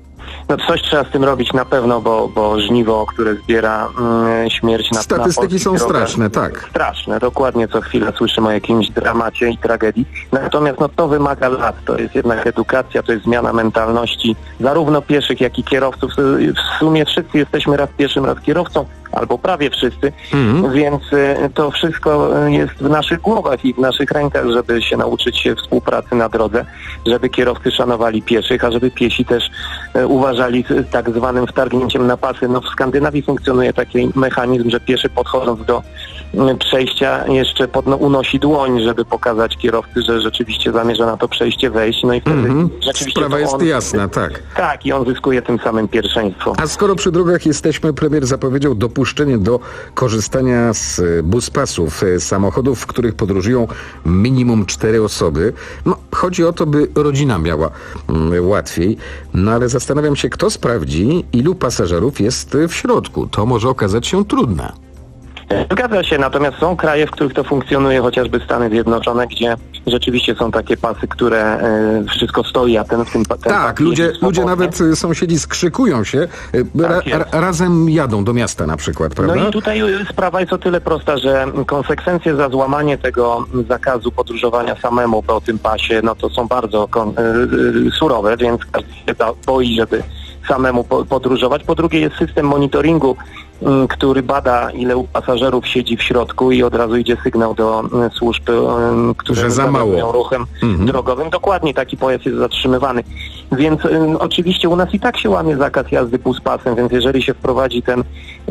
no coś trzeba z tym robić na pewno, bo, bo żniwo, które zbiera mm, śmierć na Statystyki na są drogach, straszne, tak. Straszne, dokładnie co chwilę słyszymy o jakimś dramacie i tragedii. Natomiast no, to wymaga lat, to jest jednak edukacja, to jest zmiana mentalności zarówno pieszych, jak i kierowców. W sumie wszyscy jesteśmy raz pieszym, raz kierowcą, albo prawie wszyscy, mm. więc y, to wszystko jest w naszych głowach i w naszych rękach, żeby się nauczyć się współpracy na drodze, żeby kierowcy szanowali pieszych, a żeby piesi też y, uważali z tak zwanym wtargnięciem na pasy. No w Skandynawii funkcjonuje taki mechanizm, że pieszy podchodząc do y, przejścia jeszcze pod, no, unosi dłoń, żeby pokazać kierowcy, że rzeczywiście zamierza na to przejście wejść. No i wtedy mm-hmm. rzeczywiście sprawa jest on, jasna, tak. Tak, i on zyskuje tym samym pierwszeństwo. A skoro przy drogach jesteśmy, premier zapowiedział dopuszczenie do korzystania z buspasów, samochodów, w których podróżują minimum cztery osoby. No, chodzi o to, by rodzina miała mm, łatwiej. No ale zastanawiam się, kto sprawdzi, ilu pasażerów jest w środku. To może okazać się trudne. Zgadza się, natomiast są kraje, w których to funkcjonuje, chociażby Stany Zjednoczone, gdzie rzeczywiście są takie pasy, które y, wszystko stoi, a ten w tym... Ten tak, ludzie, ludzie nawet sąsiedzi skrzykują się, ra, tak ra, razem jadą do miasta na przykład, prawda? No i tutaj sprawa jest o tyle prosta, że konsekwencje za złamanie tego zakazu podróżowania samemu po tym pasie, no to są bardzo kon, y, y, surowe, więc każdy się boi, żeby samemu podróżować. Po drugie jest system monitoringu, który bada, ile pasażerów siedzi w środku i od razu idzie sygnał do służb, które zajmują ruchem mhm. drogowym. Dokładnie taki pojazd jest zatrzymywany. Więc y, oczywiście u nas i tak się łamie zakaz jazdy buspasem, więc jeżeli się wprowadzi ten y,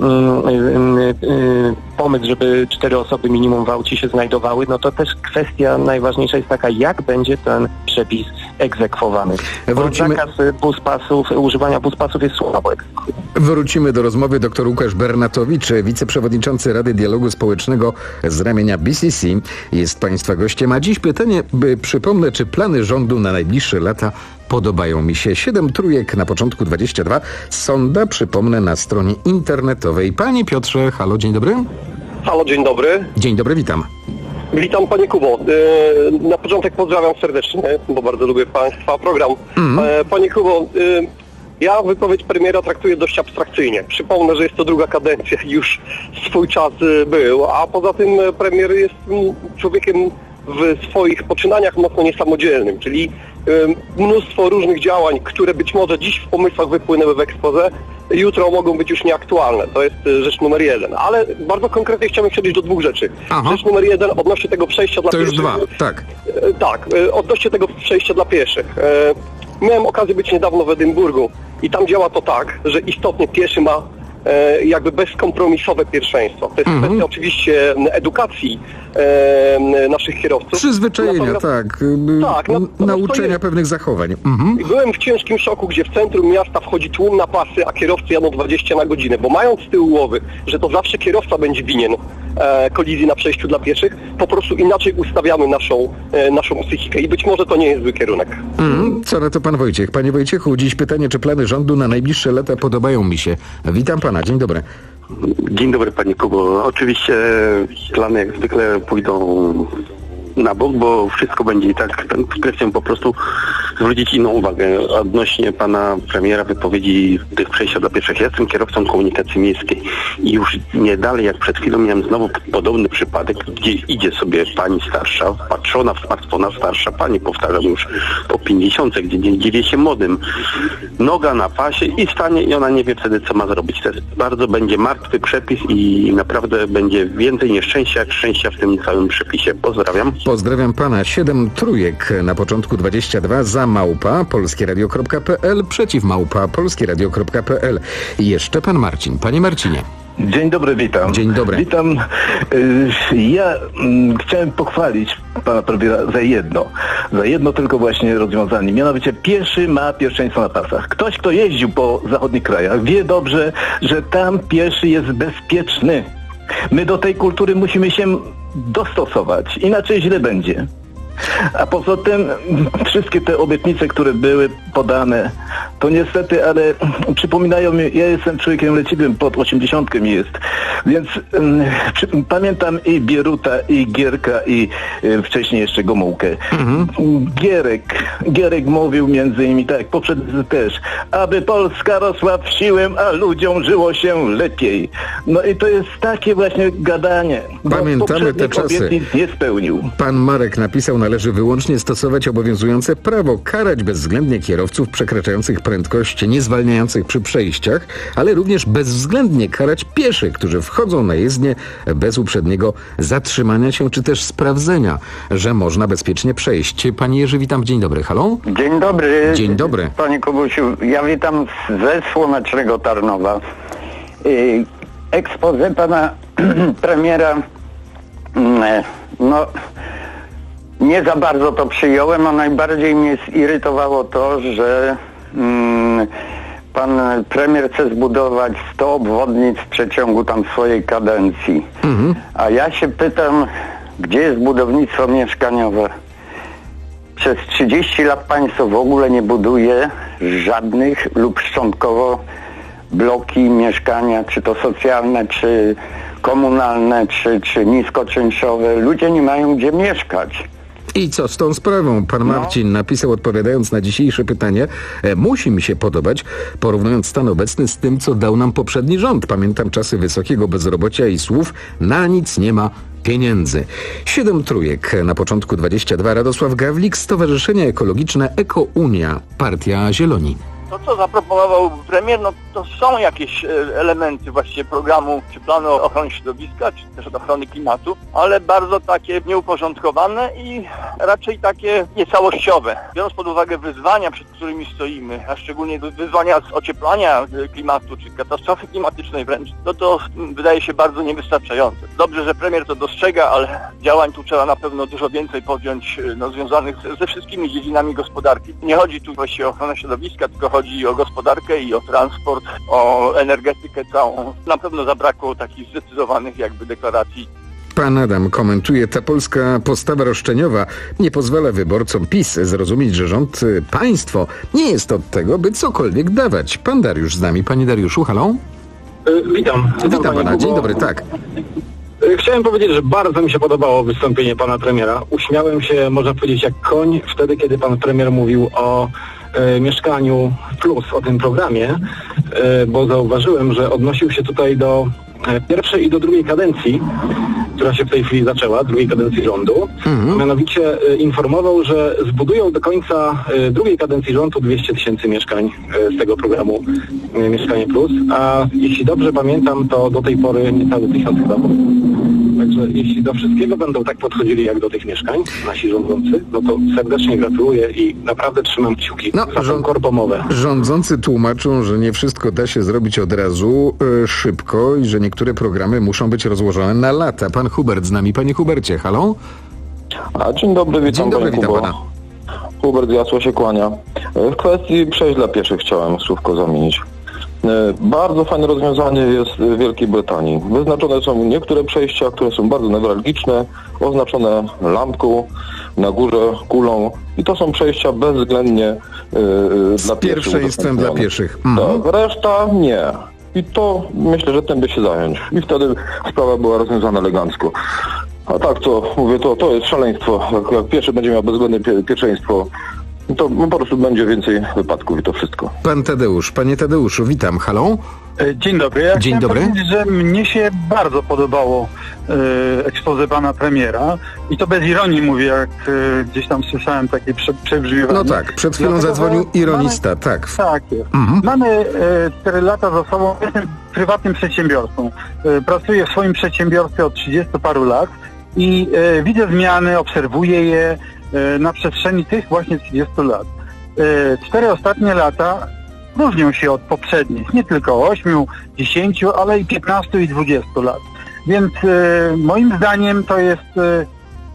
y, y, pomysł, żeby cztery osoby minimum w aucie się znajdowały, no to też kwestia najważniejsza jest taka, jak będzie ten przepis egzekwowany. Wrócimy... Zakaz buspasów, używania buspasów jest słabo egzekwowany. Wrócimy do rozmowy. Doktor Łukasz Bernatowicz, wiceprzewodniczący Rady Dialogu Społecznego z ramienia B C C, jest Państwa gościem. A dziś pytanie, by przypomnę, czy plany rządu na najbliższe lata podobają mi się. Siedem trójek na początku dwadzieścia dwa. Sonda, przypomnę, na stronie internetowej. Panie Piotrze, halo, dzień dobry. Halo, dzień dobry. Dzień dobry, witam. Witam Panie Kubo. Na początek pozdrawiam serdecznie, bo bardzo lubię Państwa program. Mm. Panie Kubo, ja wypowiedź premiera traktuję dość abstrakcyjnie. Przypomnę, że jest to druga kadencja, już swój czas był, a poza tym premier jest człowiekiem w swoich poczynaniach mocno niesamodzielnym, czyli y, mnóstwo różnych działań, które być może dziś w pomysłach wypłynęły w exposé, jutro mogą być już nieaktualne. To jest y, rzecz numer jeden. Ale bardzo konkretnie chciałbym przejść do dwóch rzeczy. Aha. Rzecz numer jeden odnośnie tego przejścia dla to pieszych. To już dwa, tak. Y, tak, y, odnośnie tego przejścia dla pieszych. Y, miałem okazję być niedawno w Edynburgu i tam działa to tak, że istotnie pieszy ma jakby bezkompromisowe pierwszeństwo. To jest mm-hmm. kwestia oczywiście edukacji e, naszych kierowców. Przyzwyczajenia, tak. tak no, nauczenia jest... pewnych zachowań. Mm-hmm. Byłem w ciężkim szoku, gdzie w centrum miasta wchodzi tłum na pasy, a kierowcy jadą dwadzieścia na godzinę, bo mając z tyłu głowy, że to zawsze kierowca będzie winien e, kolizji na przejściu dla pieszych, po prostu inaczej ustawiamy naszą, e, naszą psychikę i być może to nie jest zły kierunek. Mm, co na to pan Wojciech? Panie Wojciechu, dziś pytanie, czy plany rządu na najbliższe lata podobają mi się. Witam pana. Dzień dobry. Dzień dobry Panie Kubo. Oczywiście plany jak zwykle pójdą na bok, bo wszystko będzie i tak. Chcę po prostu zwrócić inną uwagę odnośnie pana premiera wypowiedzi tych przejścia dla pieszych. Ja jestem kierowcą komunikacji miejskiej i już nie dalej jak przed chwilą miałem znowu podobny przypadek, gdzie idzie sobie pani starsza, patrzona w smartfona, starsza pani, powtarzam już po pięćdziesiątce, gdzie nie dziwię się młodym, noga na pasie i stanie i ona nie wie wtedy, co ma zrobić. To jest bardzo będzie martwy przepis i naprawdę będzie więcej nieszczęścia jak szczęścia w tym całym przepisie. Pozdrawiam. Pozdrawiam pana. Siedem trójek na początku dwadzieścia dwa, za małpa polskieradio kropka p l, przeciw małpa polskieradio kropka p l. I jeszcze pan Marcin. Panie Marcinie. Dzień dobry, witam. Dzień dobry. Witam. Ja mm, chciałem pochwalić pana premiera za jedno. Za jedno tylko właśnie rozwiązanie. Mianowicie pieszy ma pierwszeństwo na pasach. Ktoś, kto jeździł po zachodnich krajach, wie dobrze, że tam pieszy jest bezpieczny. My do tej kultury musimy się dostosować, inaczej źle będzie. A poza tym wszystkie te obietnice, które były podane, to niestety, ale przypominają mi, ja jestem człowiekiem leciwym, pod osiemdziesiątkę mi jest, więc um, przy, pamiętam i Bieruta, i Gierka, i y, wcześniej jeszcze Gomułkę. Mhm. Gierek, Gierek mówił między innymi tak, poprzednicy też, aby Polska rosła w siłę, a ludziom żyło się lepiej. No i to jest takie właśnie gadanie. Pamiętamy te czasy. Nie spełnił. Pan Marek napisał, należy wyłącznie stosować obowiązujące prawo, karać bezwzględnie kierowców przekraczających prędkość, nie zwalniających przy przejściach, ale również bezwzględnie karać pieszych, którzy wchodzą na jezdnię bez uprzedniego zatrzymania się, czy też sprawdzenia, że można bezpiecznie przejść. Pani Jerzy, witam. Dzień dobry. Halo? Dzień dobry. Dzień dobry. Panie Kubusiu, ja witam ze słonecznego Tarnowa. Expose pana premiera, no nie za bardzo to przyjąłem, a najbardziej mnie zirytowało to, że mm, pan premier chce zbudować sto obwodnic w przeciągu tam swojej kadencji. Mhm. A ja się pytam, gdzie jest budownictwo mieszkaniowe? Przez trzydzieści lat państwo w ogóle nie buduje żadnych lub szczątkowo bloki, mieszkania, czy to socjalne, czy komunalne, czy, czy niskoczynszowe. Ludzie nie mają gdzie mieszkać. I co z tą sprawą? Pan Marcin napisał, odpowiadając na dzisiejsze pytanie, e, musi mi się podobać, porównując stan obecny z tym, co dał nam poprzedni rząd. Pamiętam czasy wysokiego bezrobocia i słów, na nic nie ma pieniędzy. Siedem trójek, na początku dwadzieścia dwa. Radosław Gawlik, Stowarzyszenie Ekologiczne Eko-Unia, Partia Zieloni. To, co zaproponował premier, no to są jakieś elementy właściwie programu czy planu ochrony środowiska, czy też ochrony klimatu, ale bardzo takie nieuporządkowane i raczej takie niecałościowe. Biorąc pod uwagę wyzwania, przed którymi stoimy, a szczególnie wyzwania z ocieplania klimatu, czy katastrofy klimatycznej wręcz, to to wydaje się bardzo niewystarczające. Dobrze, że premier to dostrzega, ale działań tu trzeba na pewno dużo więcej podjąć, no, związanych ze wszystkimi dziedzinami gospodarki. Nie chodzi tu właściwie o ochronę środowiska, tylko chodzi i o gospodarkę, i o transport, o energetykę całą. Na pewno zabrakło takich zdecydowanych jakby deklaracji. Pan Adam komentuje, ta polska postawa roszczeniowa nie pozwala wyborcom PiS zrozumieć, że rząd, państwo nie jest od tego, by cokolwiek dawać. Pan Dariusz z nami. Panie Dariuszu, halo? Witam. Witam, Witam pana. Dzień dobry, tak. Chciałem powiedzieć, że bardzo mi się podobało wystąpienie pana premiera. Uśmiałem się, można powiedzieć, jak koń wtedy, kiedy pan premier mówił o e, Mieszkaniu Plus, o tym programie, e, bo zauważyłem, że odnosił się tutaj do e, pierwszej i do drugiej kadencji, która się w tej chwili zaczęła, drugiej kadencji rządu. Mhm. Mianowicie e, informował, że zbudują do końca e, drugiej kadencji rządu dwieście tysięcy mieszkań e, z tego programu e, Mieszkanie Plus, a jeśli dobrze pamiętam, to do tej pory niecały tysiąc chyba. Także jeśli do wszystkiego będą tak podchodzili jak do tych mieszkań, nasi rządzący, no to serdecznie gratuluję i naprawdę trzymam kciuki no, za tą korpomowę. Rządzący tłumaczą, że nie wszystko da się zrobić od razu y, szybko i że niektóre programy muszą być rozłożone na lata. Pan Hubert z nami. Panie Hubercie, halo? A, dzień dobry, witam, dzień dobry, witam pana. Hubert Jasło się kłania. W kwestii przejść dla pieszych chciałem słówko zamienić. Bardzo fajne rozwiązanie jest w Wielkiej Brytanii. Wyznaczone są niektóre przejścia, które są bardzo newralgiczne, oznaczone lampką, na górze kulą i to są przejścia bezwzględnie yy, dla pieszych. Pierwszeństwem dla pieszych. Mhm. Tak, reszta nie. I to myślę, że tym by się zająć. I wtedy sprawa była rozwiązana elegancko. A tak to, mówię, to, to jest szaleństwo. Jak, jak pieszy będzie miał bezwzględne pie, pierwszeństwo, to po prostu będzie więcej wypadków i to wszystko. Pan Tadeusz. Panie Tadeuszu, witam. Halo? Dzień dobry. Ja Dzień dobry. powiedzieć, że mnie się bardzo podobało e, expose pana premiera i to bez ironii mówię, jak e, gdzieś tam słyszałem takie prze, przebrzmiewanie. No tak, przed chwilą Dlatego, zadzwonił ironista, mamy, tak. Tak jest. Mhm. Mamy e, cztery lata za sobą, jestem prywatnym przedsiębiorcą. E, pracuję w swoim przedsiębiorstwie od trzydziestu paru lat i e, widzę zmiany, obserwuję je e, na przestrzeni tych właśnie trzydziestu lat. E, cztery ostatnie lata różnią się od poprzednich, nie tylko ośmiu, dziesięciu, ale i piętnastu i dwudziestu lat. Więc e, moim zdaniem to jest e,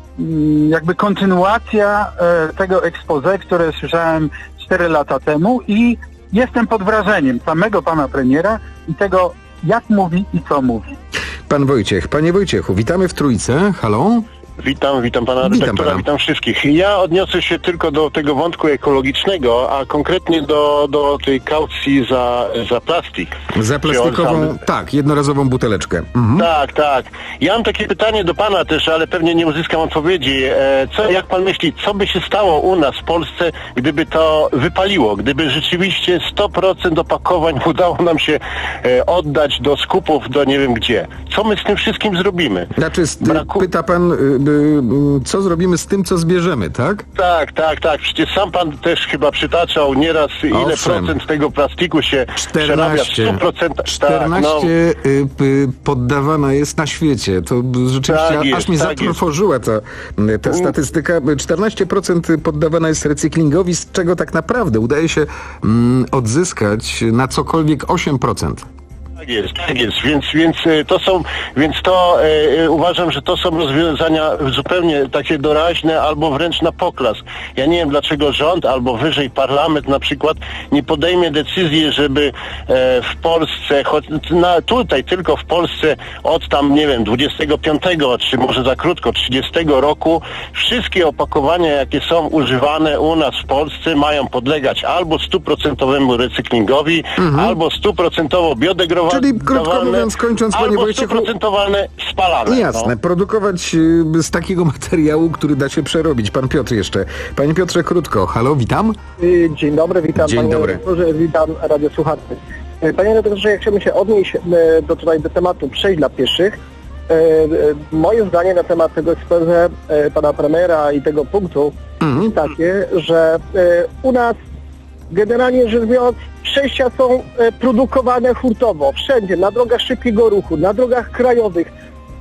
jakby kontynuacja e, tego expose, które słyszałem cztery lata temu i jestem pod wrażeniem samego pana premiera i tego, jak mówi i co mówi. Pan Wojciech. Panie Wojciechu, witamy w Trójce. Halo? Witam, witam pana Witam redaktora, pana. witam wszystkich. Ja odniosę się tylko do tego wątku ekologicznego, a konkretnie do, do tej kaucji za, za plastik. Za plastikową, Sam... tak, jednorazową buteleczkę. Mhm. Tak, tak. Ja mam takie pytanie do pana też, ale pewnie nie uzyskam odpowiedzi. E, co, jak pan myśli, co by się stało u nas w Polsce, gdyby to wypaliło? Gdyby rzeczywiście sto procent opakowań udało nam się e, oddać do skupów, do nie wiem gdzie. Co my z tym wszystkim zrobimy? Znaczy, Braku... pyta pan, y, y, co zrobimy z tym, co zbierzemy, tak? Tak, tak, tak. Przecież sam pan też chyba przytaczał nieraz, ile Owszem. procent tego plastiku się przerabia. sto procent. czternaście Tak, no. y, y, poddawana jest na świecie. To rzeczywiście Tak jest, aż mnie tak zatrwożyła ta, ta statystyka. czternaście procent poddawana jest recyklingowi, z czego tak naprawdę udaje się mm, odzyskać na cokolwiek osiem procent. Tak jest, tak jest, więc, więc to są, więc to e, uważam, że to są rozwiązania zupełnie takie doraźne albo wręcz na poklas. Ja nie wiem, dlaczego rząd albo wyżej parlament na przykład nie podejmie decyzji, żeby e, w Polsce, choć na, tutaj tylko w Polsce od tam, nie wiem, dwudziestego piątego, czy może za krótko, trzydziestego roku wszystkie opakowania, jakie są używane u nas w Polsce, mają podlegać albo stuprocentowemu recyklingowi, mhm. albo stuprocentowo biodegradowalnemu. Czyli krótko mówiąc, kończąc, panie Wojciechu, stuprocentowane spalane. Jasne, no. Produkować y, z takiego materiału, który da się przerobić. Pan Piotr jeszcze. Panie Piotrze, krótko. Halo, witam. Dzień dobry, witam. Dzień panie dobry. redaktorze, witam radiosłuchaczy. Panie redaktorze, ja chciałbym się odnieść do, tutaj do tematu przejść dla pieszych. Moje zdanie na temat tego expose pana premiera i tego punktu mhm. jest takie, że u nas generalnie rzecz biorąc, przejścia są e, produkowane hurtowo, wszędzie, na drogach szybkiego ruchu, na drogach krajowych.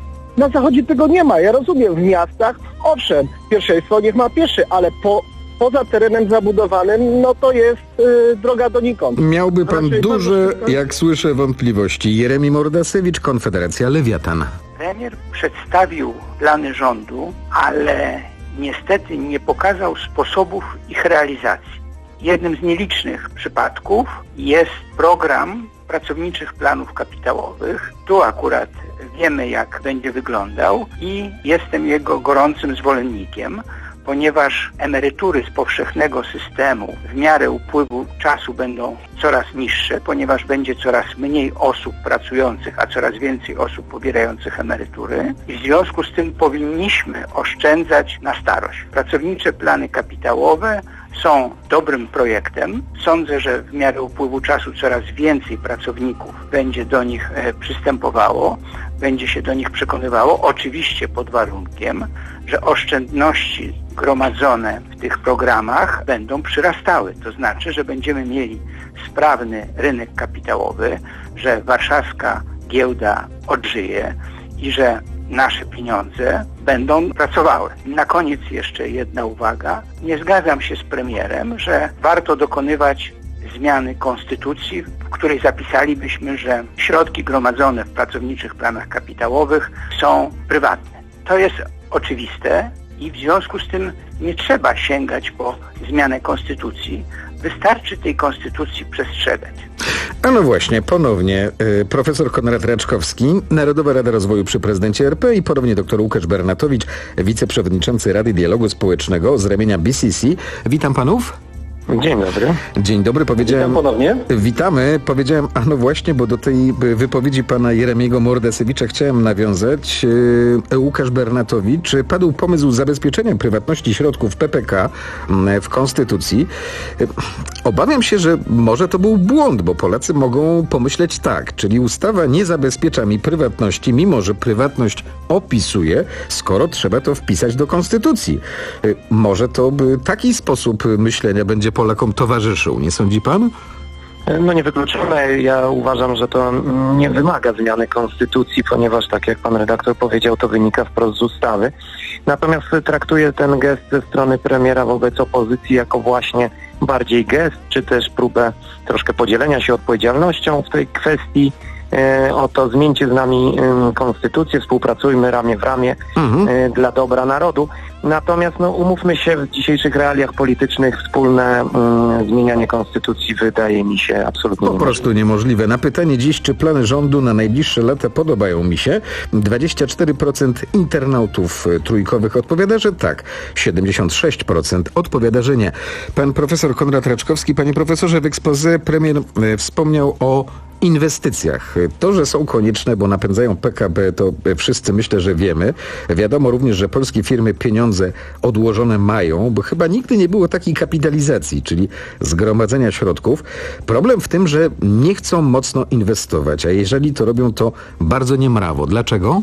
Na zachodzie tego nie ma. Ja rozumiem, w miastach, owszem, pierwszeństwo niech ma pieszy, ale po, poza terenem zabudowanym, no to jest e, droga donikąd. Miałby pan Raczej duże, bardzo... jak słyszę, wątpliwości. Jeremi Mordasewicz, Konfederacja Lewiatan. Premier przedstawił plany rządu, ale niestety nie pokazał sposobów ich realizacji. Jednym z nielicznych przypadków jest program pracowniczych planów kapitałowych. Tu akurat wiemy, jak będzie wyglądał i jestem jego gorącym zwolennikiem, ponieważ emerytury z powszechnego systemu w miarę upływu czasu będą coraz niższe, ponieważ będzie coraz mniej osób pracujących, a coraz więcej osób pobierających emerytury i w związku z tym powinniśmy oszczędzać na starość. Pracownicze plany kapitałowe są dobrym projektem. Sądzę, że w miarę upływu czasu coraz więcej pracowników będzie do nich e, przystępowało, będzie się do nich przekonywało, oczywiście pod warunkiem, że oszczędności gromadzone w tych programach będą przyrastały. To znaczy, że będziemy mieli sprawny rynek kapitałowy, że warszawska giełda odżyje i że nasze pieniądze będą pracowały. Na koniec jeszcze jedna uwaga. Nie zgadzam się z premierem, że warto dokonywać zmiany konstytucji, w której zapisalibyśmy, że środki gromadzone w pracowniczych planach kapitałowych są prywatne. To jest oczywiste i w związku z tym nie trzeba sięgać po zmianę konstytucji. Wystarczy tej konstytucji przestrzegać. A no właśnie, ponownie y, profesor Konrad Raczkowski, Narodowa Rada Rozwoju przy prezydencie R P i ponownie dr Łukasz Bernatowicz, wiceprzewodniczący Rady Dialogu Społecznego z ramienia B C C. Witam panów. Dzień dobry. Dzień dobry, powiedziałem... Witam ponownie. Witamy. Powiedziałem, a no właśnie, bo do tej wypowiedzi pana Jeremiego Mordasewicza chciałem nawiązać. Łukasz Bernatowicz, padł pomysł zabezpieczenia prywatności środków P P K w Konstytucji. Obawiam się, że może to był błąd, bo Polacy mogą pomyśleć tak, czyli ustawa nie zabezpiecza mi prywatności, mimo że prywatność opisuje, skoro trzeba to wpisać do Konstytucji. Może to by taki sposób myślenia będzie Polakom towarzyszył, nie sądzi pan? No niewykluczone. Ja uważam, że to nie wymaga zmiany konstytucji, ponieważ tak jak pan redaktor powiedział, to wynika wprost z ustawy. Natomiast traktuję ten gest ze strony premiera wobec opozycji jako właśnie bardziej gest, czy też próbę troszkę podzielenia się odpowiedzialnością w tej kwestii. E, oto zmieńcie z nami e, konstytucję, współpracujmy ramię w ramię mhm. e, dla dobra narodu. Natomiast no, umówmy się, w dzisiejszych realiach politycznych wspólne mm, zmienianie konstytucji wydaje mi się absolutnie Po prostu niemożliwe. Na pytanie dziś, czy plany rządu na najbliższe lata podobają mi się, dwadzieścia cztery procent internautów trójkowych odpowiada, że tak. siedemdziesiąt sześć procent odpowiada, że nie. Pan profesor Konrad Raczkowski, panie profesorze, w exposé premier e, wspomniał o inwestycjach. To, że są konieczne, bo napędzają P K B, to wszyscy myślę, że wiemy. Wiadomo również, że polskie firmy pieniądze odłożone mają, bo chyba nigdy nie było takiej kapitalizacji, czyli zgromadzenia środków. Problem w tym, że nie chcą mocno inwestować, a jeżeli to robią, to bardzo niemrawo. Dlaczego?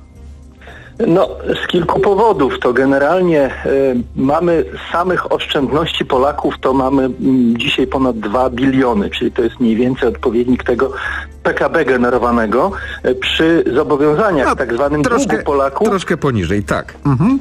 No, z kilku powodów. To generalnie y, mamy samych oszczędności Polaków, to mamy y, dzisiaj ponad dwa biliony, czyli to jest mniej więcej odpowiednik tego P K B generowanego y, przy zobowiązaniach, no, tak zwanym troszkę, długu Polaków. Troszkę poniżej, tak. Mhm.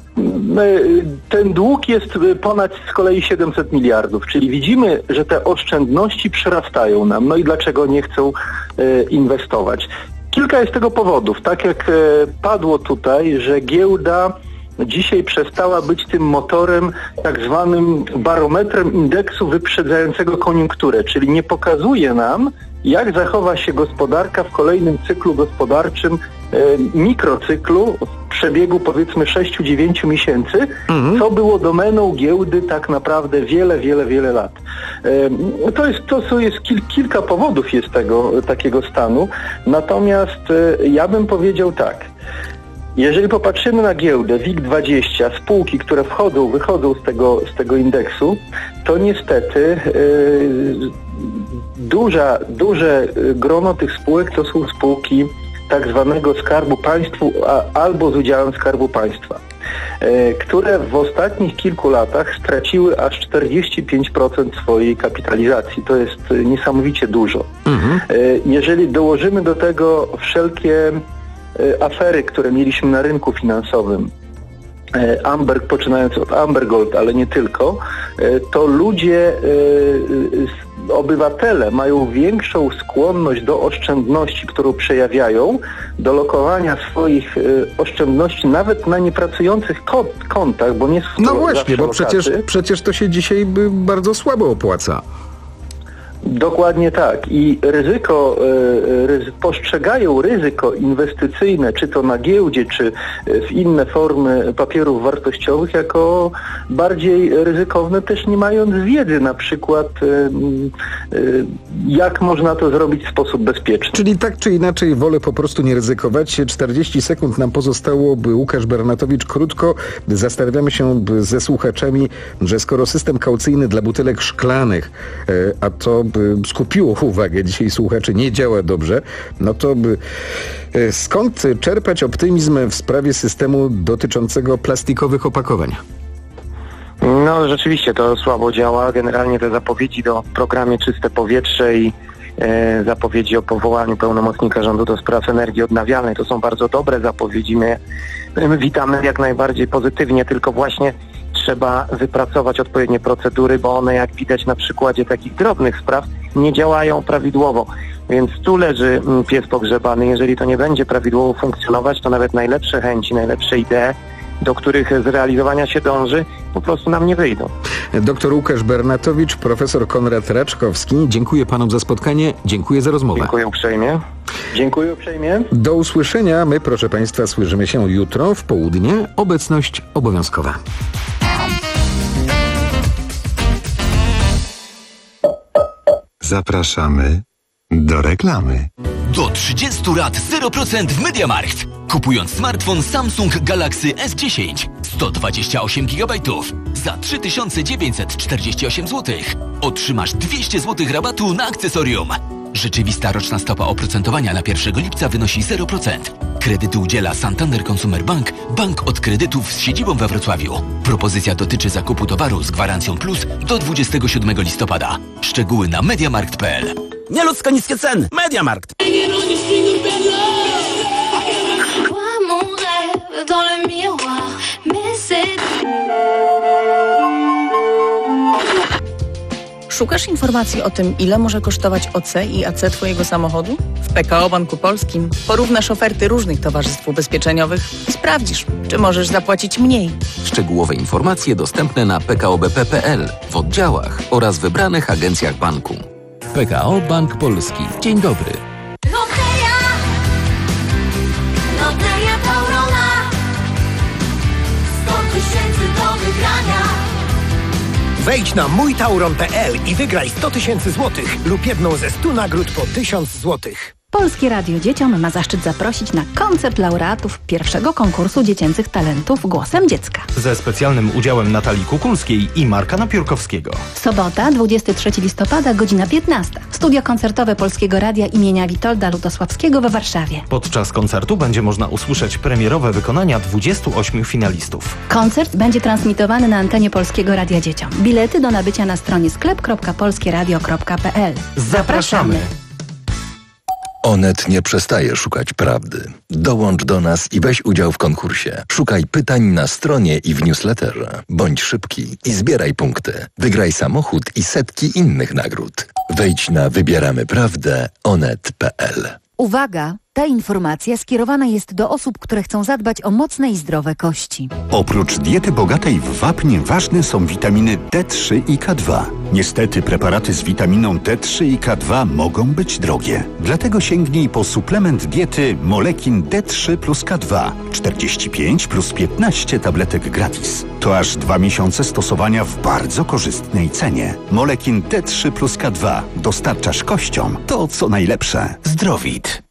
Y, ten dług jest ponad z kolei siedemset miliardów, czyli widzimy, że te oszczędności przerastają nam. No i dlaczego nie chcą y, inwestować? Kilka jest tego powodów. Tak jak e, padło tutaj, że giełda dzisiaj przestała być tym motorem, tak zwanym barometrem indeksu wyprzedzającego koniunkturę, czyli nie pokazuje nam, jak zachowa się gospodarka w kolejnym cyklu gospodarczym, e, mikrocyklu w przebiegu powiedzmy sześć dziewięć miesięcy, mhm. co było domeną giełdy tak naprawdę wiele, wiele, wiele lat. E, to jest, to jest kil, kilka powodów jest tego takiego stanu, natomiast e, ja bym powiedział tak. Jeżeli popatrzymy na giełdę W I G dwadzieścia, spółki, które wchodzą, wychodzą z tego, z tego indeksu, to niestety yy, duża, duże grono tych spółek to są spółki tak zwanego Skarbu Państwa a, albo z udziałem Skarbu Państwa, yy, które w ostatnich kilku latach straciły aż czterdzieści pięć procent swojej kapitalizacji. To jest yy, niesamowicie dużo. Mhm. Yy, jeżeli dołożymy do tego wszelkie afery, które mieliśmy na rynku finansowym, Amber, poczynając od Amber Gold, ale nie tylko, to ludzie, obywatele mają większą skłonność do oszczędności, którą przejawiają, do lokowania swoich oszczędności nawet na niepracujących kontach, bo nie są No właśnie, bo lokaty. przecież, przecież to się dzisiaj bardzo słabo opłaca. Dokładnie tak. I ryzyko, ryzy, postrzegają ryzyko inwestycyjne, czy to na giełdzie, czy w inne formy papierów wartościowych, jako bardziej ryzykowne, też nie mając wiedzy na przykład, jak można to zrobić w sposób bezpieczny. Czyli tak czy inaczej wolę po prostu nie ryzykować. czterdzieści sekund nam pozostało, by Łukasz Bernatowicz, krótko zastanawiamy się ze słuchaczami, że skoro system kaucyjny dla butelek szklanych, a to skupiło uwagę dzisiaj słuchaczy, nie działa dobrze, no to by, skąd czerpać optymizm w sprawie systemu dotyczącego plastikowych opakowań? No rzeczywiście to słabo działa. Generalnie te zapowiedzi do programie Czyste Powietrze i e, zapowiedzi o powołaniu pełnomocnika rządu do spraw energii odnawialnej to są bardzo dobre zapowiedzi. My, my witamy jak najbardziej pozytywnie, tylko właśnie trzeba wypracować odpowiednie procedury, bo one, jak widać na przykładzie takich drobnych spraw, nie działają prawidłowo. Więc tu leży pies pogrzebany. Jeżeli to nie będzie prawidłowo funkcjonować, to nawet najlepsze chęci, najlepsze idee, do których zrealizowania się dąży, po prostu nam nie wyjdą. Doktor Łukasz Bernatowicz, profesor Konrad Raczkowski. Dziękuję panom za spotkanie, dziękuję za rozmowę. Dziękuję uprzejmie. Dziękuję uprzejmie. Do usłyszenia. My, proszę państwa, słyszymy się jutro w południe. Obecność obowiązkowa. Zapraszamy do reklamy. Do trzydziestu lat zero procent w MediaMarkt. Kupując smartfon Samsung Galaxy S dziesięć sto dwadzieścia osiem gigabajtów za trzy tysiące dziewięćset czterdzieści osiem złotych otrzymasz dwieście złotych rabatu na akcesorium. Rzeczywista roczna stopa oprocentowania na pierwszego lipca wynosi zero procent. Kredyty udziela Santander Consumer Bank, bank od kredytów z siedzibą we Wrocławiu. Propozycja dotyczy zakupu towaru z gwarancją plus do dwudziestego siódmego listopada. Szczegóły na mediamarkt kropka p l. Nieludzko niskie ceny. MediaMarkt. Szukasz informacji o tym, ile może kosztować O C i A C Twojego samochodu? W P K O Banku Polskim porównasz oferty różnych towarzystw ubezpieczeniowych i sprawdzisz, czy możesz zapłacić mniej. Szczegółowe informacje dostępne na p k o b p kropka p l, w oddziałach oraz wybranych agencjach banku. P K O Bank Polski. Dzień dobry. Loteria, Loteria Taurona, sto tysięcy do wygrania. Wejdź na mój tauron kropka p l i wygraj sto tysięcy złotych lub jedną ze stu nagród po tysiąc złotych. Polskie Radio Dzieciom ma zaszczyt zaprosić na koncert laureatów pierwszego konkursu dziecięcych talentów Głosem Dziecka. Ze specjalnym udziałem Natalii Kukulskiej i Marka Napiórkowskiego. Sobota, dwudziestego trzeciego listopada, godzina piętnasta. Studio koncertowe Polskiego Radia imienia Witolda Lutosławskiego we Warszawie. Podczas koncertu będzie można usłyszeć premierowe wykonania dwudziestu ośmiu finalistów. Koncert będzie transmitowany na antenie Polskiego Radia Dzieciom. Bilety do nabycia na stronie sklep kropka polskie radio kropka p l. Zapraszamy! Onet nie przestaje szukać prawdy. Dołącz do nas i weź udział w konkursie. Szukaj pytań na stronie i w newsletterze. Bądź szybki i zbieraj punkty. Wygraj samochód i setki innych nagród. Wejdź na wybieramy prawdę onet kropka p l. Uwaga! Ta informacja skierowana jest do osób, które chcą zadbać o mocne i zdrowe kości. Oprócz diety bogatej w wapń ważne są witaminy D trzy i K dwa. Niestety preparaty z witaminą D trzy i K dwa mogą być drogie. Dlatego sięgnij po suplement diety Molekin D trzy plus K dwa. czterdzieści pięć plus piętnaście tabletek gratis. To aż dwa miesiące stosowania w bardzo korzystnej cenie. Molekin D trzy plus K dwa. Dostarczasz kościom to, co najlepsze. Zdrowit.